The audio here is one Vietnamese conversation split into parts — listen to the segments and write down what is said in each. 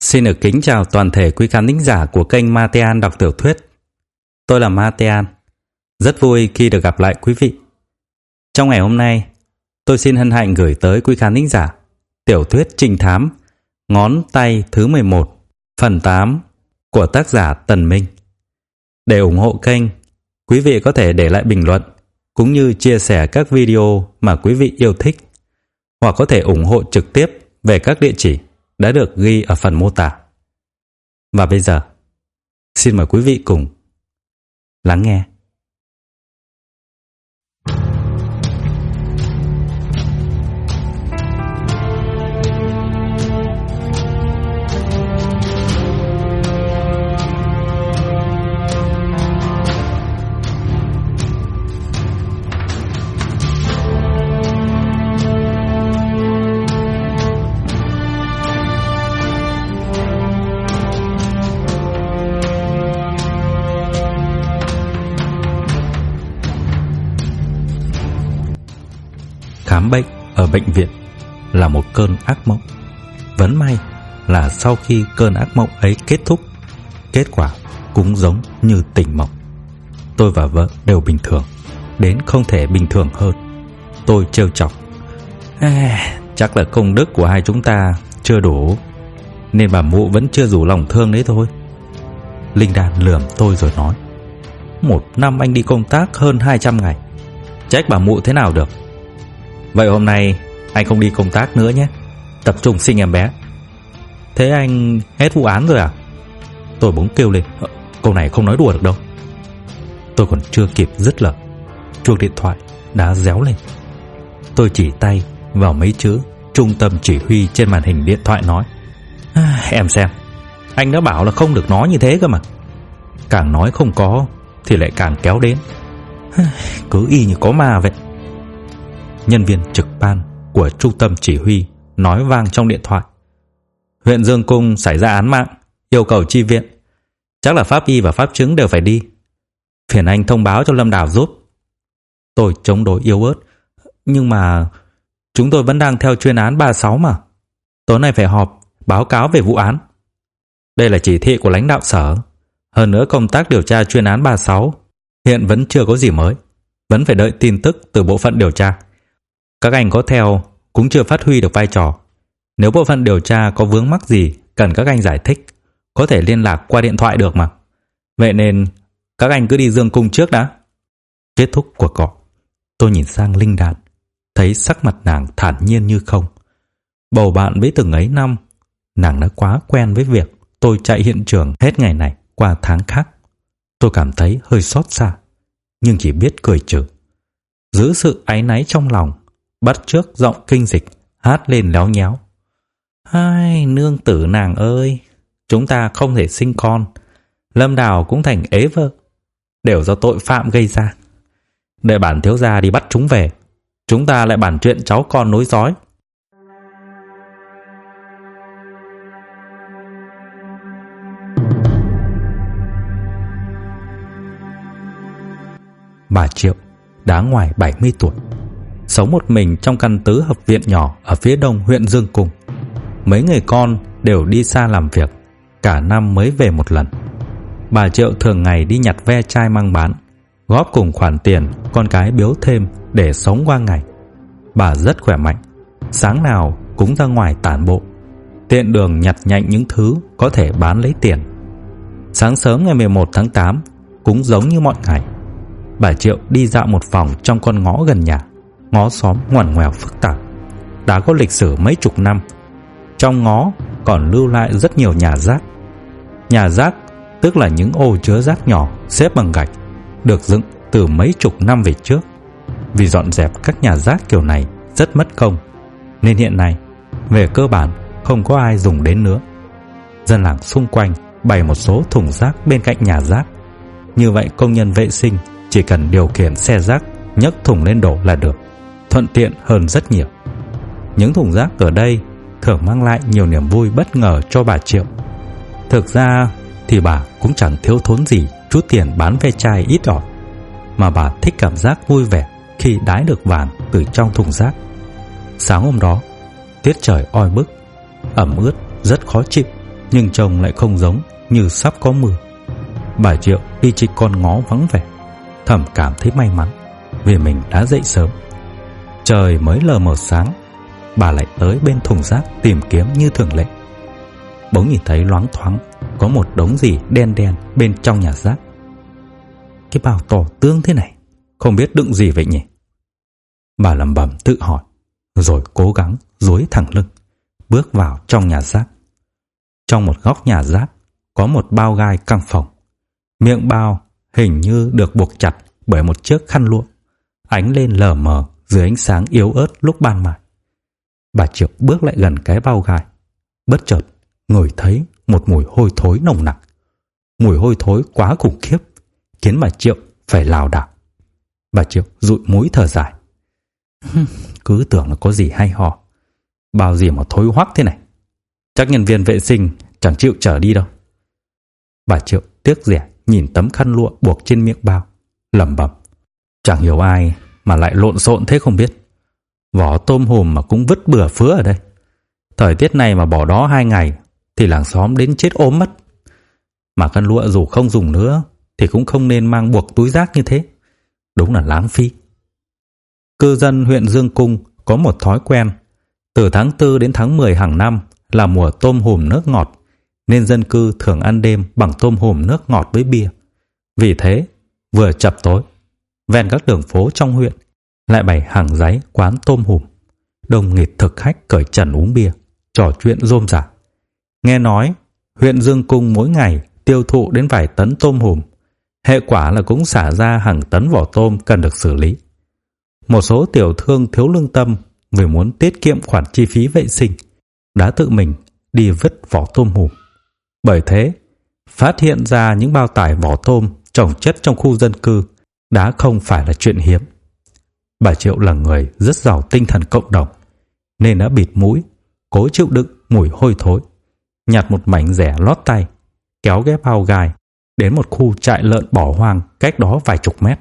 Xin được kính chào toàn thể quý khán thính giả của kênh Matean đọc tiểu thuyết. Tôi là Matean, rất vui khi được gặp lại quý vị. Trong ngày hôm nay, tôi xin hân hạnh gửi tới quý khán thính giả tiểu thuyết trinh thám Ngón tay thứ 11, phần 8 của tác giả Tần Minh. Để ủng hộ kênh, quý vị có thể để lại bình luận cũng như chia sẻ các video mà quý vị yêu thích, hoặc có thể ủng hộ trực tiếp về các địa chỉ đã được ghi ở phần mô tả. Và bây giờ, xin mời quý vị cùng lắng nghe. Khám bệnh ở bệnh viện là một cơn ác mộng. Vẫn may là sau khi cơn ác mộng ấy kết thúc, kết quả cũng giống như tỉnh mộng. Tôi và vợ đều bình thường, đến không thể bình thường hơn. Tôi trêu chọc: chắc là công đức của hai chúng ta chưa đủ, nên bà mụ vẫn chưa rủ lòng thương đấy thôi. Linh Đan lườm tôi rồi nói: một năm anh đi công tác hơn 200 ngày, trách bà mụ thế nào được. Vậy hôm nay anh không đi công tác nữa nhé, tập trung sinh em bé. Thế anh hết vụ án rồi à? Tôi bỗng kêu lên: câu này không nói đùa được đâu. Tôi còn chưa kịp dứt lời, chuông điện thoại đã réo lên. Tôi chỉ tay vào mấy chữ trung tâm chỉ huy trên màn hình điện thoại nói: em xem, anh đã bảo là không được nói như thế cơ mà. Càng nói không có thì lại càng kéo đến, cứ y như có ma vậy. Nhân viên trực ban của trung tâm chỉ huy nói vang trong điện thoại: huyện Dương Cung xảy ra án mạng, yêu cầu chi viện. Chắc là pháp y và pháp chứng đều phải đi, phiền anh thông báo cho Lâm Đào giúp. Tôi chống đối yếu ớt: nhưng mà chúng tôi vẫn đang theo chuyên án 36 mà. Tối nay phải họp báo cáo về vụ án. Đây là chỉ thị của lãnh đạo sở. Hơn nữa công tác điều tra chuyên án 36 hiện vẫn chưa có gì mới, vẫn phải đợi tin tức từ bộ phận điều tra. Các anh có theo cũng chưa phát huy được vai trò. Nếu bộ phận điều tra có vướng mắc gì cần các anh giải thích, có thể liên lạc qua điện thoại được mà. Vậy nên các anh cứ đi Dương Cung trước đã. Kết thúc cuộc gọi, tôi nhìn sang Linh Đan, thấy sắc mặt nàng thản nhiên như không. Bầu bạn với từng ấy năm, nàng đã quá quen với việc tôi chạy hiện trường hết ngày này qua tháng khác. Tôi cảm thấy hơi xót xa, nhưng chỉ biết cười trừ, giữ sự áy náy trong lòng, bắt chước giọng kinh dịch hát lên léo nhéo: ai, nương tử nàng ơi, chúng ta không thể sinh con, Lâm Đào cũng thành ế vợ, đều do tội phạm gây ra. Để bản thiếu gia đi bắt chúng về, chúng ta lại bàn chuyện cháu con nối dõi. Bà Triệu đã ngoài 70 tuổi, sống một mình trong căn tứ hợp viện nhỏ ở phía đông huyện Dương Cung. Mấy người con đều đi xa làm việc, cả năm mới về một lần. Bà Triệu thường ngày đi nhặt ve chai mang bán, góp cùng khoản tiền con cái biếu thêm để sống qua ngày. Bà rất khỏe mạnh, sáng nào cũng ra ngoài tản bộ, tiện đường nhặt nhạnh những thứ có thể bán lấy tiền. Sáng sớm ngày 11 tháng 8 cũng giống như mọi ngày, bà Triệu đi dạo một vòng trong con ngõ gần nhà. Ngõ xóm ngoằn ngoèo phức tạp, đã có lịch sử mấy chục năm. Trong ngõ còn lưu lại rất nhiều nhà rác. Nhà rác tức là những ô chứa rác nhỏ xếp bằng gạch, được dựng từ mấy chục năm về trước. Vì dọn dẹp các nhà rác kiểu này rất mất công, nên hiện nay về cơ bản không có ai dùng đến nữa. Dân làng xung quanh bày một số thùng rác bên cạnh nhà rác. Như vậy công nhân vệ sinh chỉ cần điều khiển xe rác nhấc thùng lên đổ là được, thuận tiện hơn rất nhiều. Những thùng rác ở đây thường mang lại nhiều niềm vui bất ngờ cho bà Triệu. Thực ra thì bà cũng chẳng thiếu thốn gì chút tiền bán ve chai ít ỏi, mà bà thích cảm giác vui vẻ khi đái được vàng từ trong thùng rác. Sáng hôm đó, tiết trời oi bức, ẩm ướt rất khó chịu. nhưng trông lại không giống như sắp có mưa. Bà Triệu đi trên con ngõ vắng vẻ, thầm cảm thấy may mắn vì mình đã dậy sớm. Trời mới lờ mờ sáng, bà lại tới bên thùng rác tìm kiếm như thường lệ. Bỗng nhìn thấy loáng thoáng có một đống gì đen đen bên trong nhà rác. Cái bao to tướng thế này, không biết đựng gì vậy nhỉ? Bà lẩm bẩm tự hỏi, rồi cố gắng duỗi thẳng lưng, bước vào trong nhà rác. Trong một góc nhà rác có một bao gai căng phồng. Miệng bao hình như được buộc chặt bởi một chiếc khăn lụa, ánh lên lờ mờ dưới ánh sáng yếu ớt lúc ban mai. Bà Triệu bước lại gần cái bao gai, bất chợt ngửi thấy một mùi hôi thối nồng nặc. Mùi hôi thối quá khủng khiếp, khiến bà Triệu phải lảo đảo. Bà Triệu dụi mũi thở dài. Cứ tưởng là có gì hay ho, bao gì mà thối hoắc thế này. Chắc nhân viên vệ sinh chẳng chịu chở đi đâu. Bà Triệu tiếc rẻ nhìn tấm khăn lụa buộc trên miệng bao, lẩm bẩm. Chẳng hiểu ai mà lại lộn xộn thế không biết. Vỏ tôm hùm mà cũng vứt bừa phứa ở đây. Thời tiết này mà bỏ đó 2 ngày thì làng xóm đến chết ốm mất. Mà khăn lụa dù không dùng nữa thì cũng không nên mang buộc túi rác như thế. Đúng là lãng phí. Cư dân huyện Dương Cung có một thói quen. Từ tháng 4 đến tháng 10 hàng năm là mùa tôm hùm nước ngọt, nên dân cư thường ăn đêm bằng tôm hùm nước ngọt với bia. Vì thế, vừa chập tối, ven các đường phố trong huyện lại bày hàng giấy quán tôm hùm. Đông nghịt thực khách cởi trần uống bia, trò chuyện rôm rả. Nghe nói, huyện Dương Cung mỗi ngày tiêu thụ đến vài tấn tôm hùm. Hệ quả là cũng xả ra hàng tấn vỏ tôm cần được xử lý. Một số tiểu thương thiếu lương tâm vì muốn tiết kiệm khoản chi phí vệ sinh đã tự mình đi vứt vỏ tôm hùm. Bởi thế, phát hiện ra những bao tải vỏ tôm chồng chất trong khu dân cư đã không phải là chuyện hiếm. Bà Triệu là người rất giàu tinh thần cộng đồng, nên đã bịt mũi, cố chịu đựng mùi hôi thối, nhặt một mảnh rẻ lót tay, kéo cái bao gai đến một khu trại lợn bỏ hoang cách đó vài chục mét.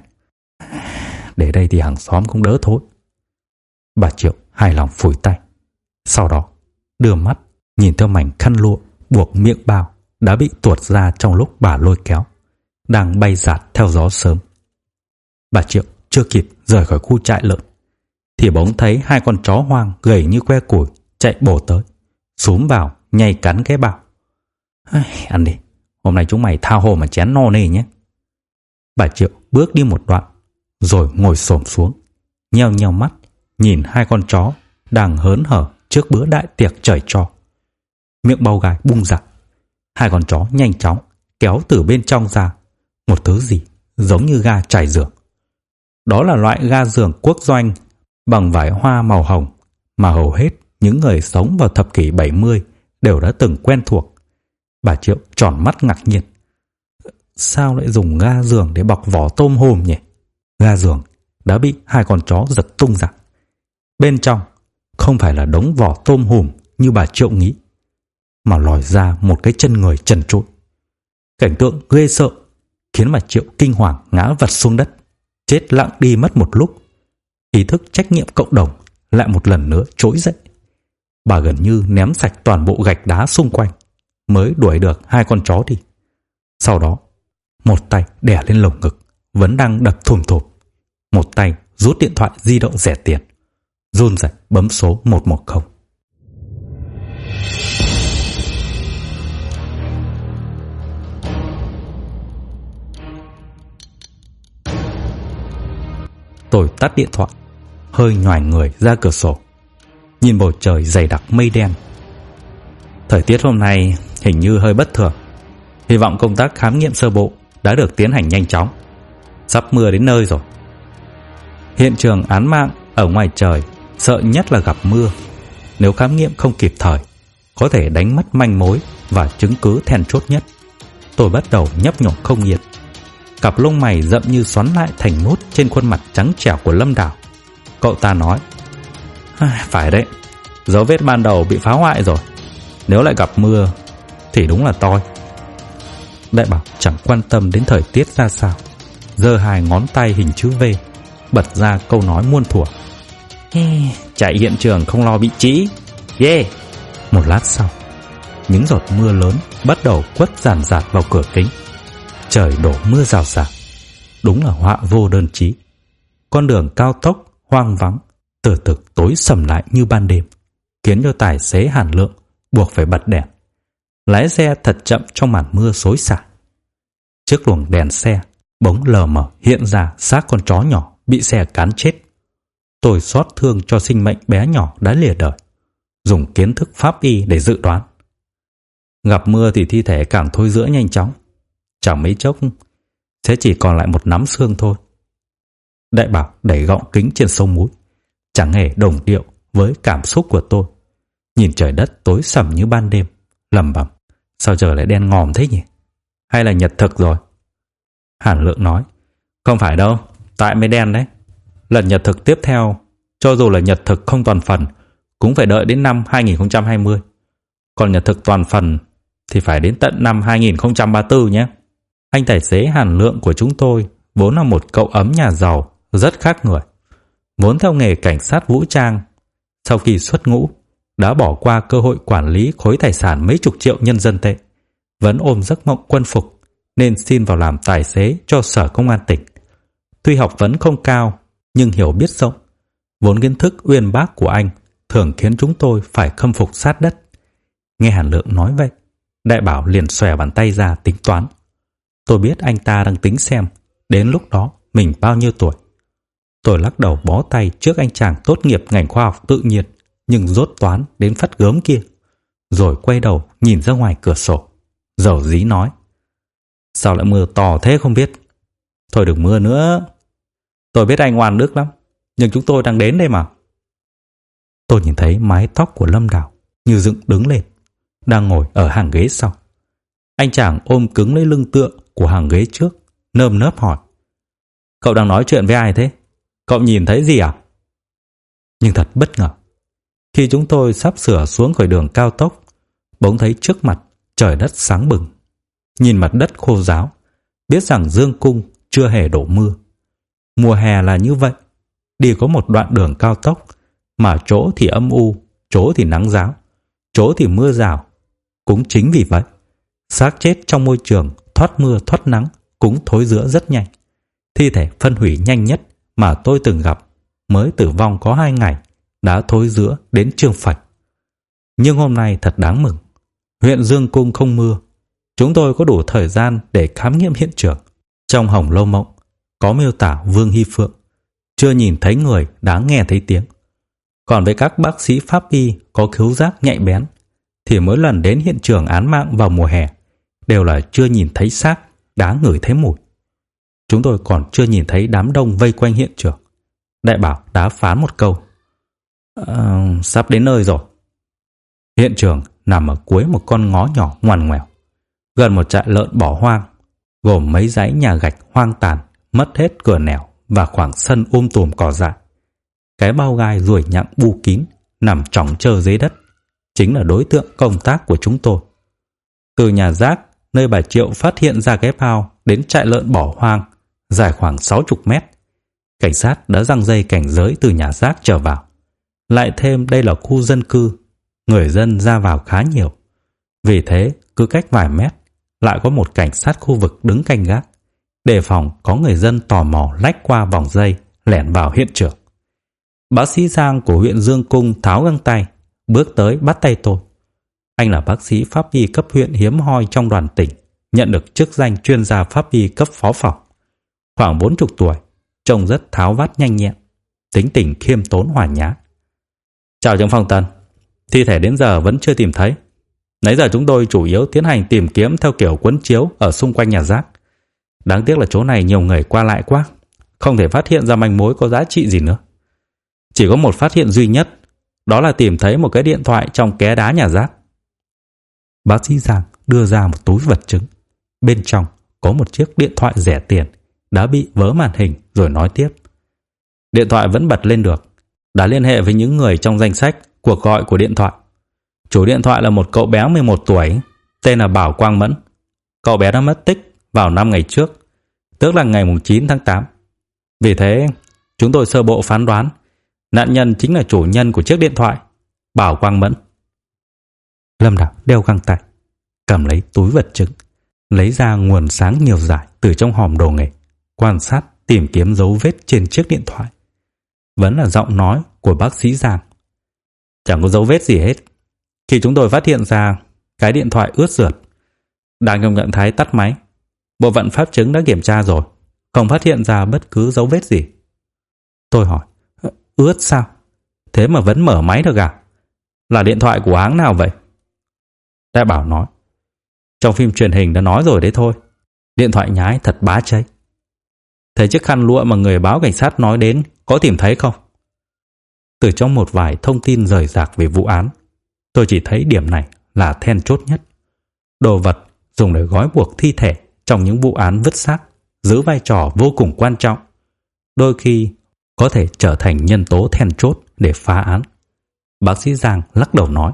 Để đây thì hàng xóm cũng đỡ thối. Bà Triệu hài lòng phủi tay. Sau đó đưa mắt nhìn theo mảnh khăn lụa buộc miệng bao đã bị tuột ra trong lúc bà lôi kéo, đang bay dạt theo gió sớm. Bà Triệu chưa kịp rời khỏi khu trại lợn thì bỗng thấy 2 con chó hoang gầy như que củi chạy bổ tới, xúm vào nhai cắn cái bao. Ăn đi, hôm nay chúng mày tha hồ mà chén no nê nhé. Bà Triệu bước đi một đoạn rồi ngồi xổm xuống, nheo nheo mắt nhìn 2 con chó đang hớn hở trước bữa đại tiệc trời cho. Miệng bao gai bung ra, 2 con chó nhanh chóng kéo từ bên trong ra một thứ gì giống như ga trải giường. Đó là loại ga giường quốc doanh bằng vải hoa màu hồng mà hầu hết những người sống vào thập kỷ 70 đều đã từng quen thuộc. Bà Triệu tròn mắt ngạc nhiên. Sao lại dùng ga giường để bọc vỏ tôm hùm nhỉ? Ga giường đã bị 2 con chó giật tung ra. Bên trong không phải là đống vỏ tôm hùm như bà Triệu nghĩ, mà lòi ra một cái chân người trần trụi. Cảnh tượng ghê sợ khiến bà Triệu kinh hoàng ngã vật xuống đất, chết lặng đi mất một lúc. Ý thức trách nhiệm cộng đồng lại một lần nữa trỗi dậy. Bà gần như ném sạch toàn bộ gạch đá xung quanh mới đuổi được 2 con chó đi. Sau đó, một tay đè lên lồng ngực vẫn đang đập thùm thụp, một tay rút điện thoại di động rẻ tiền, run rẩy bấm số 110. Tôi tắt điện thoại, hơi nhoài người ra cửa sổ, nhìn bầu trời dày đặc mây đen. Thời tiết hôm nay hình như hơi bất thường. Hy vọng công tác khám nghiệm sơ bộ đã được tiến hành nhanh chóng. Sắp mưa đến nơi rồi. Hiện trường án mạng ở ngoài trời, sợ nhất là gặp mưa. Nếu khám nghiệm không kịp thời, có thể đánh mất manh mối và chứng cứ then chốt nhất. Tôi bắt đầu nhấp nhổm không nhiệt. Cặp lông mày rậm như xoắn lại thành nút trên khuôn mặt trắng trẻo của Lâm Đào. Cậu ta nói: phải đấy, dấu vết ban đầu bị phá hoại rồi. Nếu lại gặp mưa thì đúng là toi. Đại Bảo chẳng quan tâm đến thời tiết ra sao, giơ 2 ngón tay hình chữ V, bật ra câu nói muôn thuở: chạy hiện trường không lo bị trĩ. Một lát sau, những giọt mưa lớn bắt đầu quất ràn rạt vào cửa kính. Trời đổ mưa rào rạc, đúng là họa vô đơn chí. Con đường cao tốc hoang vắng từ từ tối sầm lại như ban đêm, khiến cho tài xế Hàn Lượng buộc phải bật đèn, lái xe thật chậm trong màn mưa xối xả. Chiếc luồng đèn xe bỗng lờ mờ hiện ra xác con chó nhỏ bị xe cán chết. Tôi xót thương cho sinh mệnh bé nhỏ đã lìa đời, dùng kiến thức pháp y để dự đoán. Gặp mưa thì thi thể càng thối rữa nhanh chóng, chẳng mấy chốc sẽ chỉ còn lại một nắm xương thôi. Đại Bảo đẩy gọng kính trên sông mũi, chẳng hề đồng điệu với cảm xúc của tôi. Nhìn trời đất tối sầm như ban đêm, lẩm bẩm: sao trời lại đen ngòm thế nhỉ? Hay là nhật thực rồi? Hàn Lượng nói: không phải đâu, tại mới đen đấy. Lần nhật thực tiếp theo, cho dù là nhật thực không toàn phần, cũng phải đợi đến năm 2020. Còn nhật thực toàn phần thì phải đến tận năm 2034 nhé. Anh tài xế Hàn Lượng của chúng tôi vốn là một cậu ấm nhà giàu, rất khác người. Vốn theo nghề cảnh sát vũ trang, sau khi xuất ngũ đã bỏ qua cơ hội quản lý khối tài sản mấy chục triệu nhân dân tệ, vẫn ôm giấc mộng quân phục nên xin vào làm tài xế cho Sở Công an tỉnh. Tuy học vấn không cao nhưng hiểu biết rộng, vốn kiến thức uyên bác của anh thường khiến chúng tôi phải khâm phục sát đất. Nghe Hàn Lượng nói vậy, Đại Bảo liền xòe bàn tay ra tính toán. Tôi biết anh ta đang tính xem đến lúc đó mình bao nhiêu tuổi. Tôi lắc đầu bó tay trước anh chàng tốt nghiệp ngành khoa học tự nhiên nhưng dốt toán đến phát gớm kia, rồi quay đầu nhìn ra ngoài cửa sổ, dầu dí nói: sao lại mưa to thế không biết? Thôi đừng mưa nữa. Tôi biết anh oan ức lắm, nhưng chúng tôi đang đến đây mà. Tôi nhìn thấy mái tóc của Lâm Đào như dựng đứng lên, đang ngồi ở hàng ghế sau. Anh chàng ôm cứng lấy lưng tựa của hàng ghế trước, nơm nớp hỏi: cậu đang nói chuyện với ai thế? Cậu nhìn thấy gì à? Nhưng thật bất ngờ, khi chúng tôi sắp sửa xuống khỏi đường cao tốc, bỗng thấy trước mặt trời đất sáng bừng. Nhìn mặt đất khô ráo, biết rằng Dương Cung chưa hề đổ mưa. Mùa hè là như vậy, đi có một đoạn đường cao tốc mà chỗ thì âm u, chỗ thì nắng ráo, chỗ thì mưa rào. Cũng chính vì vậy, xác chết trong môi trường thoát mưa thoát nắng cũng thối rữa rất nhanh. Thi thể phân hủy nhanh nhất mà tôi từng gặp mới tử vong có 2 ngày đã thối rữa đến trương phạch. Nhưng hôm nay thật đáng mừng, huyện Dương Cung không mưa. Chúng tôi có đủ thời gian để khám nghiệm hiện trường. Trong Hồng Lâu Mộng có miêu tả Vương Hy Phượng chưa nhìn thấy người đã nghe thấy tiếng. Còn với các bác sĩ pháp y có khứu giác nhạy bén thì mỗi lần đến hiện trường án mạng vào mùa hè đều là chưa nhìn thấy xác, đã ngửi thấy mùi. Chúng tôi còn chưa nhìn thấy đám đông vây quanh hiện trường. Đại Bảo đã phán một câu: sắp đến nơi rồi. Hiện trường nằm ở cuối một con ngõ nhỏ ngoằn ngoèo, gần một trại lợn bỏ hoang, gồm mấy dãy nhà gạch hoang tàn, mất hết cửa nẻo và khoảng sân tùm cỏ dại. Cái bao gai ruồi nhặng bu kín nằm chỏng chơ dưới đất chính là đối tượng công tác của chúng tôi. Từ nhà rác nơi bà Triệu phát hiện ra cái bao đến trại lợn bỏ hoang dài khoảng 60 mét, cảnh sát đã giăng dây cảnh giới từ nhà rác trở vào. Lại thêm đây là khu dân cư, người dân ra vào khá nhiều. Vì thế cứ cách vài mét lại có một cảnh sát khu vực đứng canh gác, đề phòng có người dân tò mò lách qua vòng dây lẻn vào hiện trường. Bác sĩ Giang của huyện Dương Cung tháo găng tay, bước tới bắt tay tôi. Anh là bác sĩ pháp y cấp huyện hiếm hoi trong đoàn tỉnh, nhận được chức danh chuyên gia pháp y cấp phó phòng. Khoảng 40 tuổi, trông rất tháo vát nhanh nhẹn, tính tình khiêm tốn hòa nhã. Chào trưởng phòng Tần, thi thể đến giờ vẫn chưa tìm thấy. Nãy giờ chúng tôi chủ yếu tiến hành tìm kiếm theo kiểu quấn chiếu ở xung quanh nhà rác. Đáng tiếc là chỗ này nhiều người qua lại quá, không thể phát hiện ra manh mối có giá trị gì nữa. Chỉ có một phát hiện duy nhất, đó là tìm thấy một cái điện thoại trong ké đá nhà rác. Bác sĩ Giang đưa ra một túi vật chứng. Bên trong có một chiếc điện thoại rẻ tiền đã bị vỡ màn hình, rồi nói tiếp: điện thoại vẫn bật lên được, đã liên hệ với những người trong danh sách cuộc gọi của điện thoại. Chủ điện thoại là một cậu bé 11 tuổi, tên là Bảo Quang Mẫn. Cậu bé đã mất tích vào 5 ngày trước, tức là ngày 9 tháng 8. Vì thế, chúng tôi sơ bộ phán đoán nạn nhân chính là chủ nhân của chiếc điện thoại, Bảo Quang Mẫn. Lâm Đào đeo găng tay, cầm lấy túi vật chứng, lấy ra nguồn sáng nhiều dải từ trong hòm đồ nghề, quan sát tìm kiếm dấu vết trên chiếc điện thoại. Vẫn là giọng nói của bác sĩ Giang. Chẳng có dấu vết gì hết. Khi chúng tôi phát hiện ra cái điện thoại ướt rượt, đang trong trạng thái tắt máy, bộ phận pháp chứng đã kiểm tra rồi, không phát hiện ra bất cứ dấu vết gì. Tôi hỏi, ướt sao? Thế mà vẫn mở máy được à? Là điện thoại của hãng nào vậy? Đại bảo nói, trong phim truyền hình đã nói rồi đấy thôi. Điện thoại nhái thật bá cháy. Thấy chiếc khăn lụa mà người báo cảnh sát nói đến có tìm thấy không? Từ trong một vài thông tin rời rạc về vụ án, tôi chỉ thấy điểm này là then chốt nhất. Đồ vật dùng để gói buộc thi thể trong những vụ án vứt xác giữ vai trò vô cùng quan trọng, đôi khi có thể trở thành nhân tố then chốt để phá án. Bác sĩ Giang lắc đầu nói,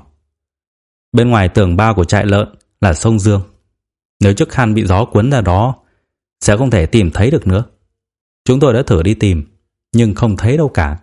bên ngoài tường bao của trại lợn là sông Dương. Nếu chiếc khăn bị gió cuốn ra đó, sẽ không thể tìm thấy được nữa. Chúng tôi đã thử đi tìm, nhưng không thấy đâu cả.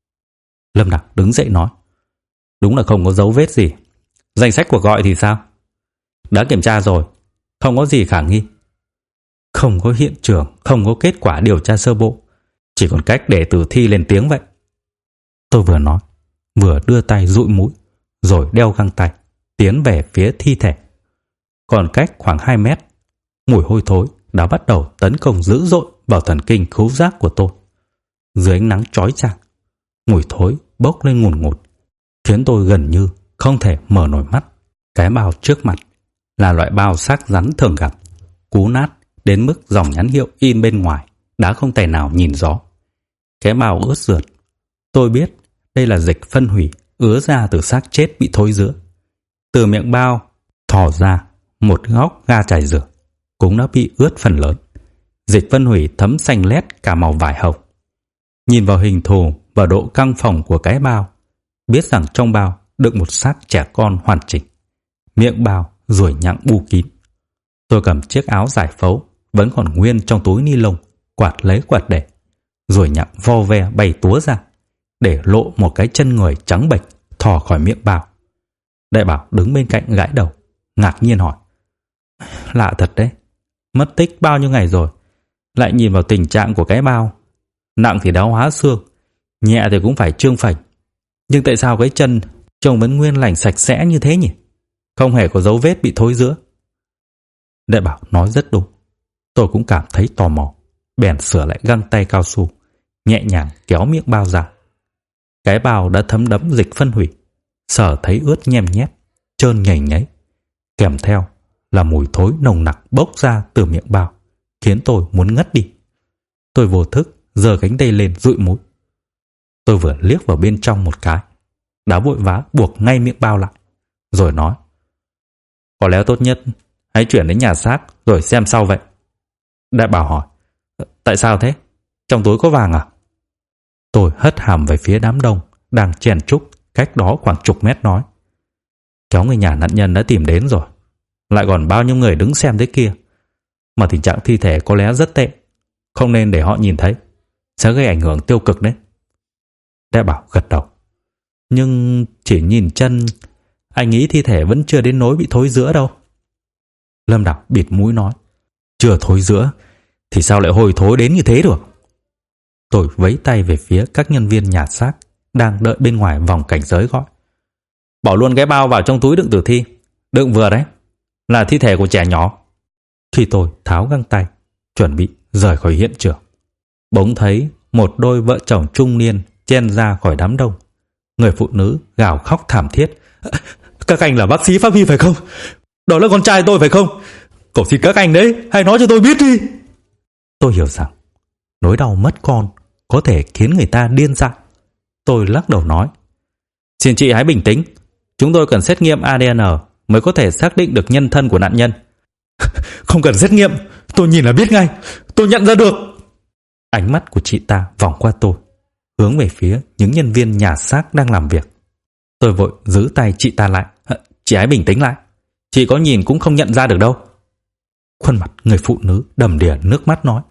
Lâm Đào đứng dậy nói, đúng là không có dấu vết gì. Danh sách cuộc gọi thì sao? Đã kiểm tra rồi, không có gì khả nghi. Không có hiện trường, không có kết quả điều tra sơ bộ, chỉ còn cách để tử thi lên tiếng vậy. Tôi vừa nói, vừa đưa tay dụi mũi, rồi đeo găng tay, tiến về phía thi thể. Còn cách khoảng 2 mét, mùi hôi thối đã bắt đầu tấn công dữ dội vào thần kinh khứu giác của tôi. Dưới ánh nắng chói chang, mùi thối bốc lên ngùn ngụt, khiến tôi gần như không thể mở nổi mắt. Cái bao trước mặt là loại bao xác rắn thường gặp, cũ nát đến mức dòng nhãn hiệu in bên ngoài đã không thể nào nhìn rõ. Cái bao ướt rượt, tôi biết đây là dịch phân hủy ứa ra từ xác chết bị thối rữa. Từ miệng bao thò ra một góc ga chải rửa cũng đã bị ướt phần lớn. Dịch phân hủy thấm xanh lét cả màu vải hồng. Nhìn vào hình thù và độ căng phồng của cái bao, biết rằng trong bao đựng một xác trẻ con hoàn chỉnh. Miệng bao ruồi nhặng bu kín. Tôi cầm chiếc áo giải phẫu vẫn còn nguyên trong túi ni lông, quạt lấy quạt để. Ruồi nhặng vo ve bay túa ra, để lộ một cái chân người trắng bệch thò khỏi miệng bao. Đại bảo đứng bên cạnh gãi đầu, ngạc nhiên hỏi, lạ thật đấy, mất tích bao nhiêu ngày rồi, lại nhìn vào tình trạng của cái bao, nặng thì đã hóa xương, nhẹ thì cũng phải trương phành, nhưng tại sao cái chân trông vẫn nguyên lành sạch sẽ như thế nhỉ? Không hề có dấu vết bị thối rữa. Đại bảo nói rất đúng. Tôi cũng cảm thấy tò mò, bèn sửa lại găng tay cao su, nhẹ nhàng kéo miệng bao ra. Cái bao đã thấm đẫm dịch phân hủy, sờ thấy ướt nhem nhép, trơn nhầy nhấy, kèm theo là mùi thối nồng nặc bốc ra từ miệng bao, khiến tôi muốn ngất đi. Tôi vô thức giơ cánh tay lên dụi mũi. Tôi vừa liếc vào bên trong một cái, đã vội vã buộc ngay miệng bao lại, rồi nói, có lẽ tốt nhất hãy chuyển đến nhà xác rồi xem sau vậy. Đại bảo hỏi, tại sao thế? Trong túi có vàng à? Tôi hất hàm về phía đám đông đang chen chúc cách đó khoảng chục mét nói, kéo người nhà nạn nhân đã tìm đến rồi, lại còn bao nhiêu người đứng xem thế kia, mà tình trạng thi thể có lẽ rất tệ, không nên để họ nhìn thấy, sẽ gây ảnh hưởng tiêu cực đấy. Đại bảo gật đầu, nhưng chỉ nhìn chân, anh nghĩ thi thể vẫn chưa đến nỗi bị thối rữa đâu. Lâm Đào bịt mũi nói, chưa thối rữa thì sao lại hôi thối đến như thế được? Tôi vẫy tay về phía các nhân viên nhà xác đang đợi bên ngoài vòng cảnh giới gọi, bỏ luôn cái bao vào trong túi đựng tử thi, đựng vừa đấy, là thi thể của trẻ nhỏ. Khi tôi tháo găng tay chuẩn bị rời khỏi hiện trường, bỗng thấy một đôi vợ chồng trung niên chen ra khỏi đám đông. Người phụ nữ gào khóc thảm thiết, các anh là bác sĩ pháp y phải không? Đó là con trai tôi phải không? Cầu xin các anh đấy, hãy nói cho tôi biết đi. Tôi hiểu rằng nỗi đau mất con có thể khiến người ta điên dại. Tôi lắc đầu nói, xin chị hãy bình tĩnh, chúng tôi cần xét nghiệm ADN mới có thể xác định được nhân thân của nạn nhân. Không cần xét nghiệm, tôi nhìn là biết ngay, tôi nhận ra được. Ánh mắt của chị ta vòng qua tôi, hướng về phía những nhân viên nhà xác đang làm việc. Tôi vội giữ tay chị ta lại, chị hãy bình tĩnh lại, chị có nhìn cũng không nhận ra được đâu. Khuôn mặt người phụ nữ đầm đìa nước mắt nói,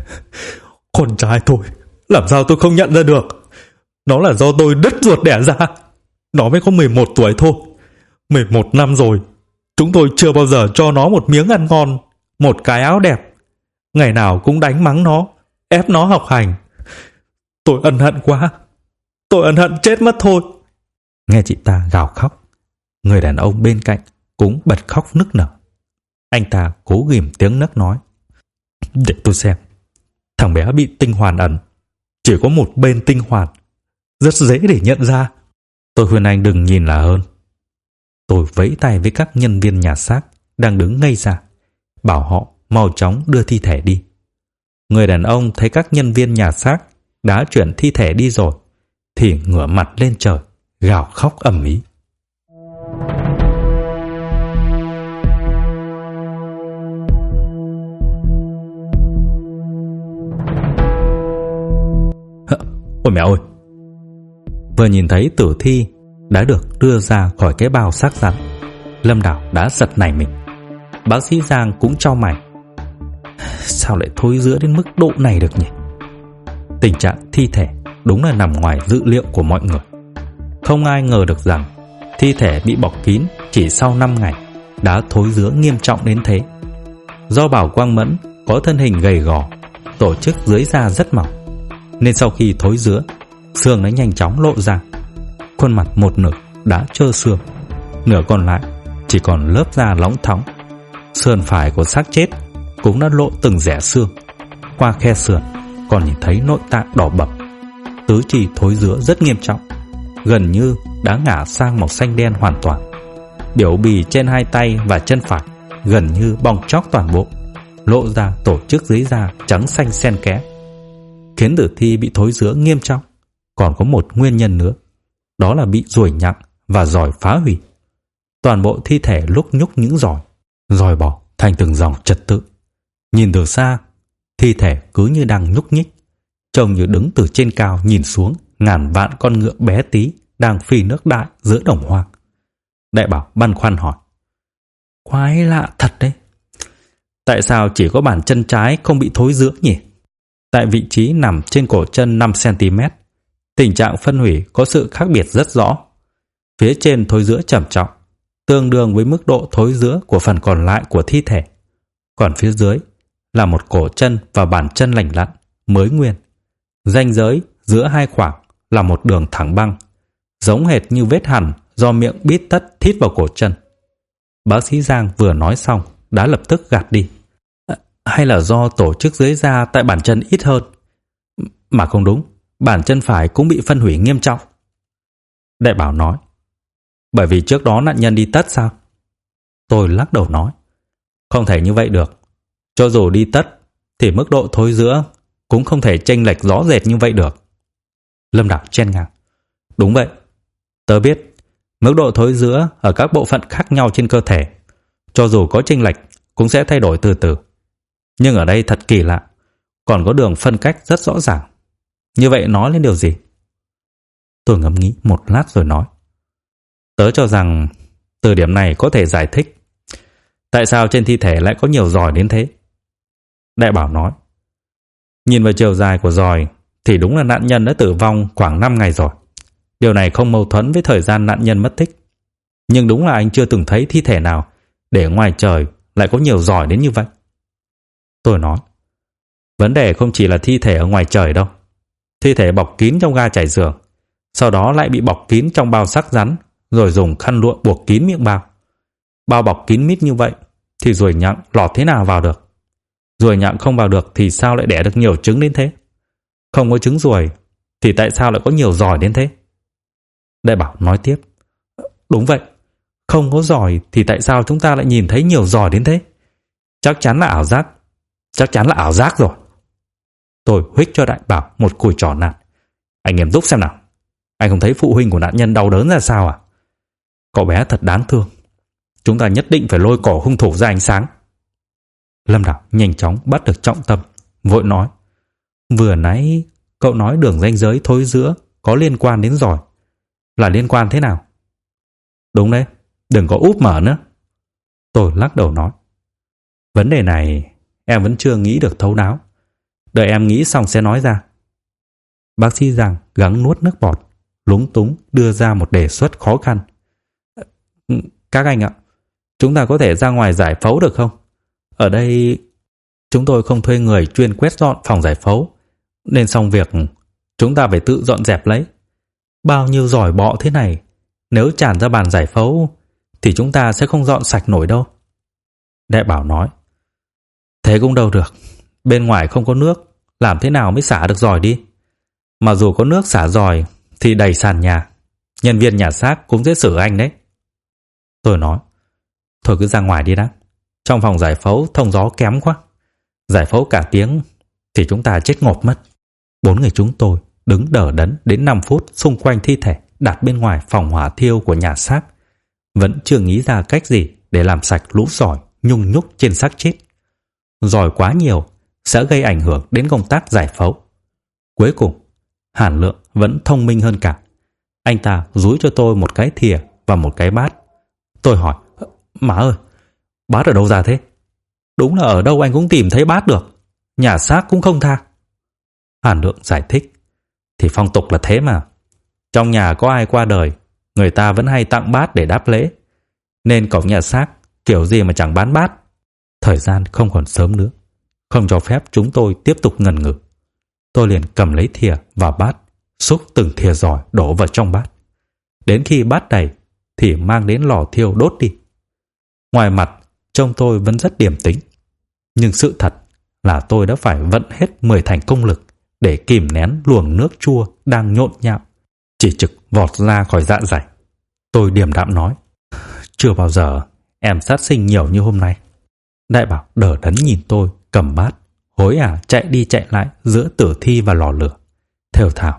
con trai tôi, làm sao tôi không nhận ra được? Nó là do tôi đứt ruột đẻ ra, nó mới có 11 tuổi thôi. 11 năm rồi, chúng tôi chưa bao giờ cho nó một miếng ăn ngon, một cái áo đẹp. Ngày nào cũng đánh mắng nó, ép nó học hành. Tôi ân hận quá, tôi ân hận chết mất thôi. Nghe chị ta gào khóc, người đàn ông bên cạnh cũng bật khóc nức nở. Anh ta cố ghim tiếng nấc nói: Để tôi xem. Thằng bé bị tinh hoàn ẩn, chỉ có một bên tinh hoàn, rất dễ để nhận ra. Tôi khuyên anh đừng nhìn là hơn. Tôi vẫy tay với các nhân viên nhà xác đang đứng ngây ra, bảo họ mau chóng đưa thi thể đi. Người đàn ông thấy các nhân viên nhà xác đã chuyển thi thể đi rồi thì ngửa mặt lên trời, gào khóc ầm ĩ. Ôi mẹ ơi! Vừa nhìn thấy tử thi đã được đưa ra khỏi cái bao xác rắn, Lâm Đào đã giật nảy mình. Bác sĩ Giang cũng chau mày. Sao lại thối rữa đến mức độ này được nhỉ? Tình trạng thi thể đúng là nằm ngoài dự liệu của mọi người. Không ai ngờ được rằng thi thể bị bọc kín chỉ sau 5 ngày đã thối rữa nghiêm trọng đến thế. Do Bảo Quang Mẫn có thân hình gầy gò, tổ chức dưới da rất mỏng, nên sau khi thối rữa, xương đã nhanh chóng lộ ra. Khuôn mặt một nửa đã trơ xương, nửa còn lại chỉ còn lớp da lóng thóng. Sườn phải của xác chết cũng đã lộ từng rẽ xương. Qua khe sườn còn nhìn thấy nội tạng đỏ bầm. Tứ chi thối rữa rất nghiêm trọng, gần như đã ngả sang màu xanh đen hoàn toàn. Biểu bì trên hai tay và chân phải gần như bong tróc toàn bộ, lộ ra tổ chức dưới da trắng xanh xen kẽ. Khiến tử thi bị thối rữa nghiêm trọng còn có một nguyên nhân nữa, đó là bị ruồi nhặng và giòi phá hủy. Toàn bộ thi thể lúc nhúc những giòi bò thành từng dòng trật tự. Nhìn từ xa, thi thể cứ như đang nhúc nhích, trông như đứng từ trên cao nhìn xuống ngàn vạn con ngựa bé tí đang phi nước đại giữa đồng hoang. Đại Bảo băn khoăn hỏi: Quái lạ thật đấy, tại sao chỉ có bàn chân trái không bị thối rữa nhỉ? Tại vị trí nằm trên cổ chân 5 cm, tình trạng phân hủy có sự khác biệt rất rõ. Phía trên thối rữa trầm trọng, tương đương với mức độ thối rữa của phần còn lại của thi thể. Còn phía dưới là một cổ chân và bàn chân lành lặn, mới nguyên. Ranh giới giữa hai khoảng là một đường thẳng băng, giống hệt như vết hằn do miệng bít tất thít vào cổ chân. Bác sĩ Giang vừa nói xong đã lập tức gạt đi. Hay là do tổ chức dưới da tại bàn chân ít hơn? Mà không đúng, bàn chân phải cũng bị phân hủy nghiêm trọng. Đại Bảo nói: Bởi vì trước đó nạn nhân đi tất sao? Tôi lắc đầu nói: Không thể như vậy được. Cho dù đi tất thì mức độ thối rữa cũng không thể chênh lệch rõ rệt như vậy được. Lâm Đào chen ngang: Đúng vậy, tớ biết mức độ thối rữa ở các bộ phận khác nhau trên cơ thể, cho dù có chênh lệch cũng sẽ thay đổi từ từ. Nhưng ở đây thật kỳ lạ, còn có đường phân cách rất rõ ràng. Như vậy nói lên điều gì? Tôi ngẫm nghĩ một lát rồi nói: Tớ cho rằng từ điểm này có thể giải thích tại sao trên thi thể lại có nhiều giòi đến thế. Đại Bảo nói: Nhìn vào chiều dài của giòi thì đúng là nạn nhân đã tử vong khoảng 5 ngày rồi. Điều này không mâu thuẫn với thời gian nạn nhân mất tích. Nhưng đúng là anh chưa từng thấy thi thể nào để ngoài trời lại có nhiều giòi đến như vậy. Tôi nói: Vấn đề không chỉ là thi thể ở ngoài trời đâu. Thi thể bọc kín trong ga trải giường, sau đó lại bị bọc kín trong bao xác rắn, rồi dùng khăn lụa buộc kín miệng bao. Bao bọc kín mít như vậy thì ruồi nhặng lọt thế nào vào được? Ruồi nhặng không vào được thì sao lại đẻ được nhiều trứng đến thế? Không có trứng ruồi thì tại sao lại có nhiều giòi đến thế? Đại Bảo nói tiếp: Đúng vậy, không có giòi thì tại sao chúng ta lại nhìn thấy nhiều giòi đến thế? Chắc chắn là ảo giác. Chắc chắn là ảo giác rồi. Tôi huých cho Đại Bảo một cùi trỏ nạt: Anh nghiêm túc xem nào. Anh không thấy phụ huynh của nạn nhân đau đớn ra sao à? Cậu bé thật đáng thương. Chúng ta nhất định phải lôi cổ hung thủ ra ánh sáng. Lâm Đào nhanh chóng bắt được trọng tâm, vội nói: Vừa nãy cậu nói đường ranh giới thối rữa có liên quan đến giòi. Là liên quan thế nào? Đúng đấy, đừng có úp mở nữa. Tôi lắc đầu nói: Vấn đề này em vẫn chưa nghĩ được thấu đáo. Đợi em nghĩ xong sẽ nói ra. Bác sĩ Giang gắng nuốt nước bọt, lúng túng đưa ra một đề xuất khó khăn. Các anh ạ, chúng ta có thể ra ngoài giải phẫu được không? Ở đây chúng tôi không thuê người chuyên quét dọn phòng giải phẫu, nên xong việc chúng ta phải tự dọn dẹp lấy. Bao nhiêu giỏi bọ thế này, nếu tràn ra bàn giải phẫu thì chúng ta sẽ không dọn sạch nổi đâu. Đại bảo nói, thế cũng đâu được, bên ngoài không có nước, làm thế nào mới xả được giỏi đi? Mà dù có nước xả giỏi thì đầy sàn nhà, nhân viên nhà xác cũng dễ xử anh đấy. Tôi nói, thôi cứ ra ngoài đi đã, trong phòng giải phẫu thông gió kém quá. Giải phẫu cả tiếng thì chúng ta chết ngộp mất. 4 người chúng tôi đứng đờ đẫn đến 5 phút xung quanh thi thể đặt bên ngoài phòng hỏa thiêu của nhà xác, vẫn chưa nghĩ ra cách gì để làm sạch lũ giỏi nhung nhúc trên xác chết. Giỏi quá nhiều sẽ gây ảnh hưởng đến công tác giải phẫu. Cuối cùng, Hàn Lượng vẫn thông minh hơn cả. Anh ta dúi cho tôi một cái thìa và một cái bát. Tôi hỏi, má ơi, bát ở đâu ra thế? Đúng là ở đâu anh cũng tìm thấy bát được, nhà xác cũng không tha. Hàn Lượng giải thích, thì phong tục là thế mà. Trong nhà có ai qua đời, người ta vẫn hay tặng bát để đáp lễ, nên cổng nhà xác kiểu gì mà chẳng bán bát. Thời gian không còn sớm nữa, không cho phép chúng tôi tiếp tục ngần ngừ. Tôi liền cầm lấy thìa và bát, xúc từng thìa giỏi đổ vào trong bát. Đến khi bát đầy thì mang đến lò thiêu đốt đi. Ngoài mặt trông tôi vẫn rất điềm tĩnh, nhưng sự thật là tôi đã phải vận hết 10 thành công lực để kìm nén luồng nước chua đang nhộn nhạo chỉ trực vọt ra khỏi dạ dày. Tôi điềm đạm nói, chưa bao giờ em sát sinh nhiều như hôm nay. Đại bảo đờ đẫn nhìn tôi cầm bát, hối hả chạy đi chạy lại giữa tử thi và lò lửa, thều thào,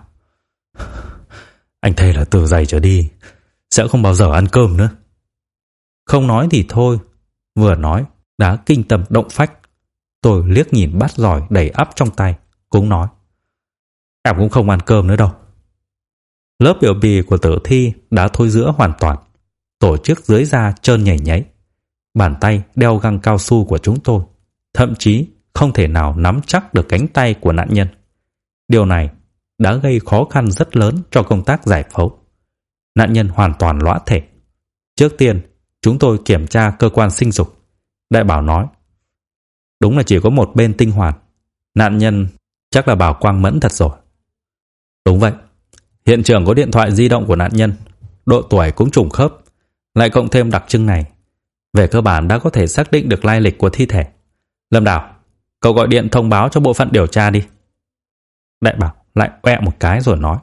anh thề là từ giày trở đi sẽ không bao giờ ăn cơm nữa. Không nói thì thôi, vừa nói đã kinh tâm động phách. Tôi liếc nhìn bát giỏi đầy ắp trong tay, cũng nói, em cũng không ăn cơm nữa đâu. Lớp biểu bì của tử thi đã thối rữa hoàn toàn, tổ chức dưới da trơn nhảy nhảy. Bàn tay đeo găng cao su của chúng tôi thậm chí không thể nào nắm chắc được cánh tay của nạn nhân. Điều này đã gây khó khăn rất lớn cho công tác giải phẫu. Nạn nhân hoàn toàn lõa thể. Trước tiên, chúng tôi kiểm tra cơ quan sinh dục. Đại bảo nói, đúng là chỉ có một bên tinh hoàn. Nạn nhân chắc là bào quang mẫn thật rồi. Đúng vậy. Hiện trường có điện thoại di động của nạn nhân, độ tuổi cũng trùng khớp, lại cộng thêm đặc trưng này, về cơ bản đã có thể xác định được lai lịch của thi thể. Lâm Đào, cậu gọi điện thông báo cho bộ phận điều tra đi. Đại bảo lại oẹ một cái rồi nói,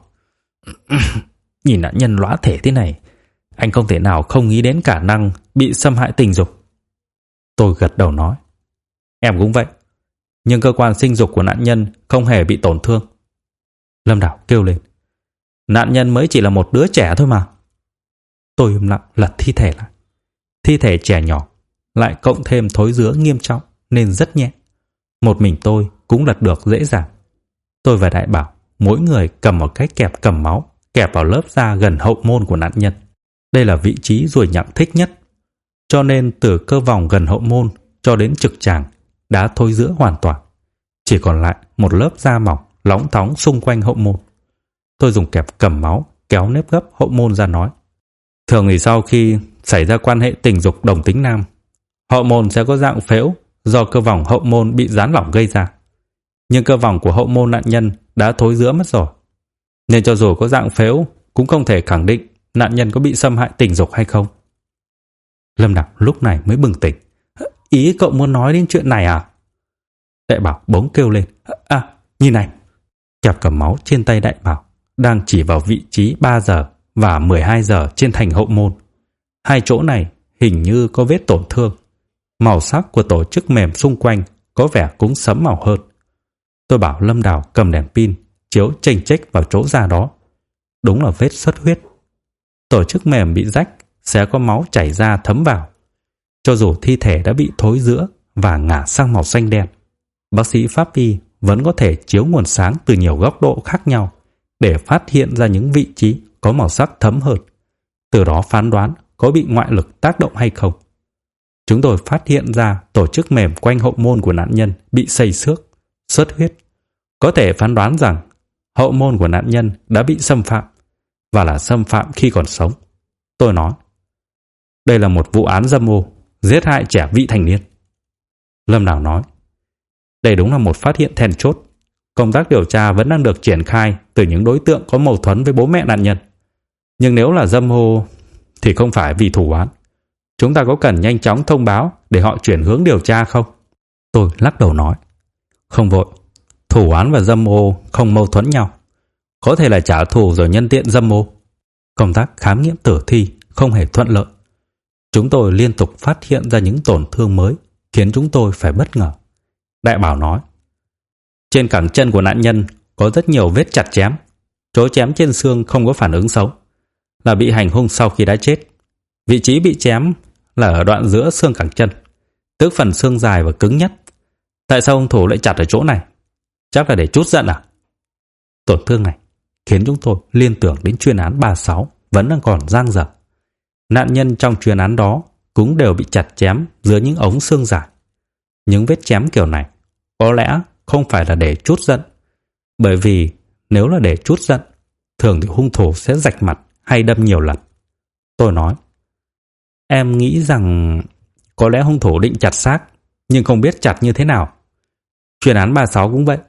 nhìn nạn nhân lõa thể thế này, anh không thể nào không nghĩ đến khả năng bị xâm hại tình dục. Tôi gật đầu nói, em cũng vậy, nhưng cơ quan sinh dục của nạn nhân không hề bị tổn thương. Lâm Đào kêu lên, nạn nhân mới chỉ là một đứa trẻ thôi mà. Tôi im lặng lật thi thể lại. Thi thể trẻ nhỏ, lại cộng thêm thối rữa nghiêm trọng nên rất nhẹ. Một mình tôi cũng lật được dễ dàng. Tôi và Đại bảo mỗi người cầm một cái kẹp cầm máu, kẹp vào lớp da gần hậu môn của nạn nhân. Đây là vị trí ruồi nhặng thích nhất, cho nên từ cơ vòng gần hậu môn cho đến trực tràng đã thối rữa hoàn toàn, chỉ còn lại một lớp da mỏng lóng thóng xung quanh hậu môn. Tôi dùng kẹp cầm máu kéo nếp gấp hậu môn ra nói, thường thì sau khi xảy ra quan hệ tình dục đồng tính nam, hậu môn sẽ có dạng phễu do cơ vòng hậu môn bị giãn lỏng gây ra. Nhưng cơ vòng của hậu môn nạn nhân đã thối rữa mất rồi, nên cho dù có dạng phễu cũng không thể khẳng định nạn nhân có bị xâm hại tình dục hay không. Lâm Đào lúc này mới bừng tỉnh. Ý cậu muốn nói đến chuyện này à? Đại bảo bỗng kêu lên, nhìn này. Kẹp cầm máu trên tay Đại bảo đang chỉ vào vị trí 3 giờ và 12 giờ trên thành hậu môn. Hai chỗ này hình như có vết tổn thương. Màu sắc của tổ chức mềm xung quanh có vẻ cũng sẫm màu hơn. Tôi bảo Lâm Đào cầm đèn pin chiếu chênh chếch vào chỗ da đó. Đúng là vết xuất huyết. Tổ chức mềm bị rách sẽ có máu chảy ra thấm vào. Cho dù thi thể đã bị thối rữa và ngả sang màu xanh đen, bác sĩ pháp y vẫn có thể chiếu nguồn sáng từ nhiều góc độ khác nhau để phát hiện ra những vị trí có màu sắc thấm hơn, từ đó phán đoán có bị ngoại lực tác động hay không. Chúng tôi phát hiện ra tổ chức mềm quanh hậu môn của nạn nhân bị xây xước, xuất huyết. Có thể phán đoán rằng hậu môn của nạn nhân đã bị xâm phạm, và là xâm phạm khi còn sống. Tôi nói, Đây là một vụ án dâm ô, giết hại trẻ vị thành niên. Lâm Đào nói. Đây đúng là một phát hiện then chốt. Công tác điều tra vẫn đang được triển khai từ những đối tượng có mâu thuẫn với bố mẹ nạn nhân. Nhưng nếu là dâm ô thì không phải vì thủ án. Chúng ta có cần nhanh chóng thông báo để họ chuyển hướng điều tra không? Tôi lắc đầu nói. Không vội. Thủ án và dâm ô không mâu thuẫn nhau. Có thể là trả thù rồi nhân tiện dâm ô. Công tác khám nghiệm tử thi không hề thuận lợi. Chúng tôi liên tục phát hiện ra những tổn thương mới khiến chúng tôi phải bất ngờ. Đại Bảo nói. Trên cẳng chân của nạn nhân có rất nhiều vết chặt chém. Chỗ chém trên xương không có phản ứng xấu, là bị hành hung sau khi đã chết. Vị trí bị chém là ở đoạn giữa xương cẳng chân, tức phần xương dài và cứng nhất. Tại sao hung thủ lại chặt ở chỗ này? Chắc là để trút giận à? Tổn thương này khiến chúng tôi liên tưởng đến chuyên án 36 vẫn đang còn dang dở. Nạn nhân trong chuyên án đó cũng đều bị chặt chém dưới những ống xương dài. Những vết chém kiểu này có lẽ không phải là để trút giận, bởi vì nếu là để trút giận, thường thì hung thủ sẽ rạch mặt hay đâm nhiều lần. Tôi nói. Em nghĩ rằng có lẽ hung thủ định chặt xác, nhưng không biết chặt như thế nào. Chuyên án 36 cũng vậy.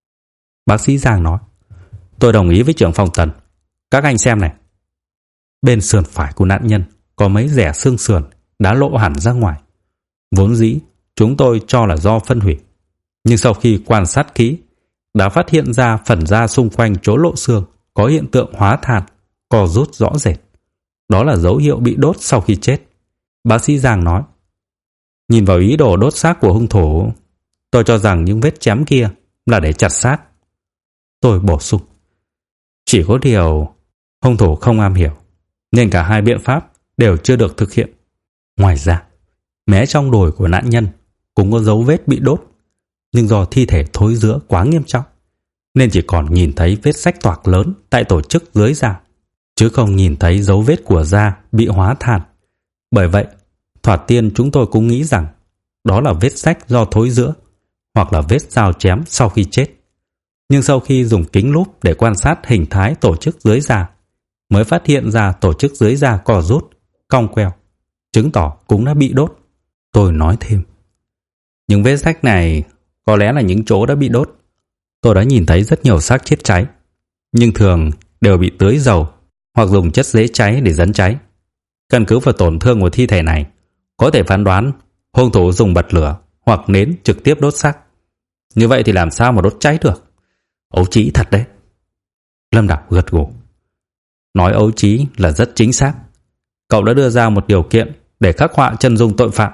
Bác sĩ Giang nói. Tôi đồng ý với trưởng phòng Tần. Các anh xem này. Bên sườn phải của nạn nhân có mấy rẻ xương sườn đã lộ hẳn ra ngoài. Vốn dĩ chúng tôi cho là do phân hủy, nhưng sau khi quan sát kỹ đã phát hiện ra phần da xung quanh chỗ lộ xương có hiện tượng hóa than, co rút rõ rệt. Đó là dấu hiệu bị đốt sau khi chết. Bác sĩ Giang nói. Nhìn vào ý đồ đốt xác của hung thủ, tôi cho rằng những vết chém kia là để chặt xác. Tôi bổ sung. Chỉ có điều hung thủ không am hiểu, nên cả hai biện pháp đều chưa được thực hiện. Ngoài ra, mé trong đùi của nạn nhân cũng có dấu vết bị đốt, nhưng do thi thể thối rữa quá nghiêm trọng nên chỉ còn nhìn thấy vết rách toạc lớn tại tổ chức dưới da, chứ không nhìn thấy dấu vết của da bị hóa than. Bởi vậy, thoạt tiên chúng tôi cũng nghĩ rằng đó là vết rách do thối rữa hoặc là vết dao chém sau khi chết. Nhưng sau khi dùng kính lúp để quan sát hình thái tổ chức dưới da, mới phát hiện ra tổ chức dưới da co rút, cong queo, chứng tỏ cũng đã bị đốt. Tôi nói thêm. Những vết rách này có lẽ là những chỗ đã bị đốt. Tôi đã nhìn thấy rất nhiều xác chết cháy, nhưng thường đều bị tưới dầu hoặc dùng chất dễ cháy để dẫn cháy. Căn cứ vào tổn thương của thi thể này, có thể phán đoán hung thủ dùng bật lửa hoặc nến trực tiếp đốt xác. Như vậy thì làm sao mà đốt cháy được? Ấu trí thật đấy. Lâm Đào gật gù. Nói ấu trí là rất chính xác. Cậu đã đưa ra một điều kiện để khắc họa chân dung tội phạm.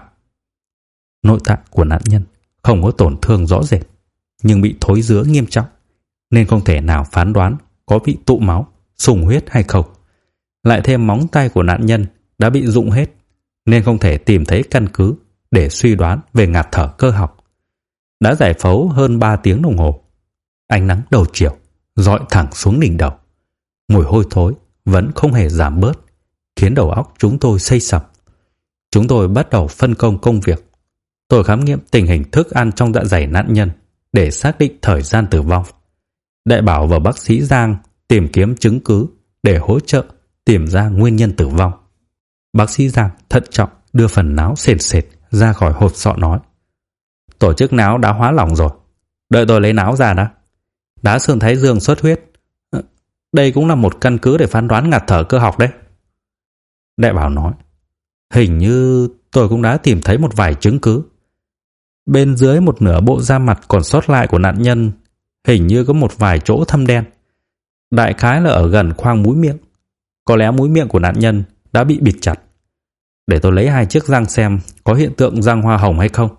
Nội tạng của nạn nhân không có tổn thương rõ rệt, nhưng bị thối rữa nghiêm trọng, nên không thể nào phán đoán có bị tụ máu, sùng huyết hay không. Lại thêm móng tay của nạn nhân đã bị rụng hết, nên không thể tìm thấy căn cứ để suy đoán về ngạt thở cơ học. Đã giải phẫu hơn 3 tiếng đồng hồ. Ánh nắng đầu chiều rọi thẳng xuống đỉnh đầu. Mùi hôi thối vẫn không hề giảm bớt, khiến đầu óc chúng tôi xây sập. Chúng tôi bắt đầu phân công công việc. Tôi khám nghiệm tình hình thức ăn trong dạ dày nạn nhân để xác định thời gian tử vong. Đại Bảo và bác sĩ Giang tìm kiếm chứng cứ để hỗ trợ tìm ra nguyên nhân tử vong. Bác sĩ Giang thận trọng đưa phần náo sền sệt ra khỏi hộp sọ nói. Tổ chức náo đã hóa lỏng rồi. Đợi tôi lấy náo ra đã. Đá xương thái dương xuất huyết. Đây cũng là một căn cứ để phán đoán ngạt thở cơ học đấy. Đại Bảo nói. Hình như tôi cũng đã tìm thấy một vài chứng cứ. Bên dưới một nửa bộ da mặt còn sót lại của nạn nhân hình như có một vài chỗ thâm đen. Đại khái là ở gần khoang mũi miệng. Có lẽ mũi miệng của nạn nhân đã bị bịt chặt. Để tôi lấy 2 chiếc răng xem có hiện tượng răng hoa hồng hay không.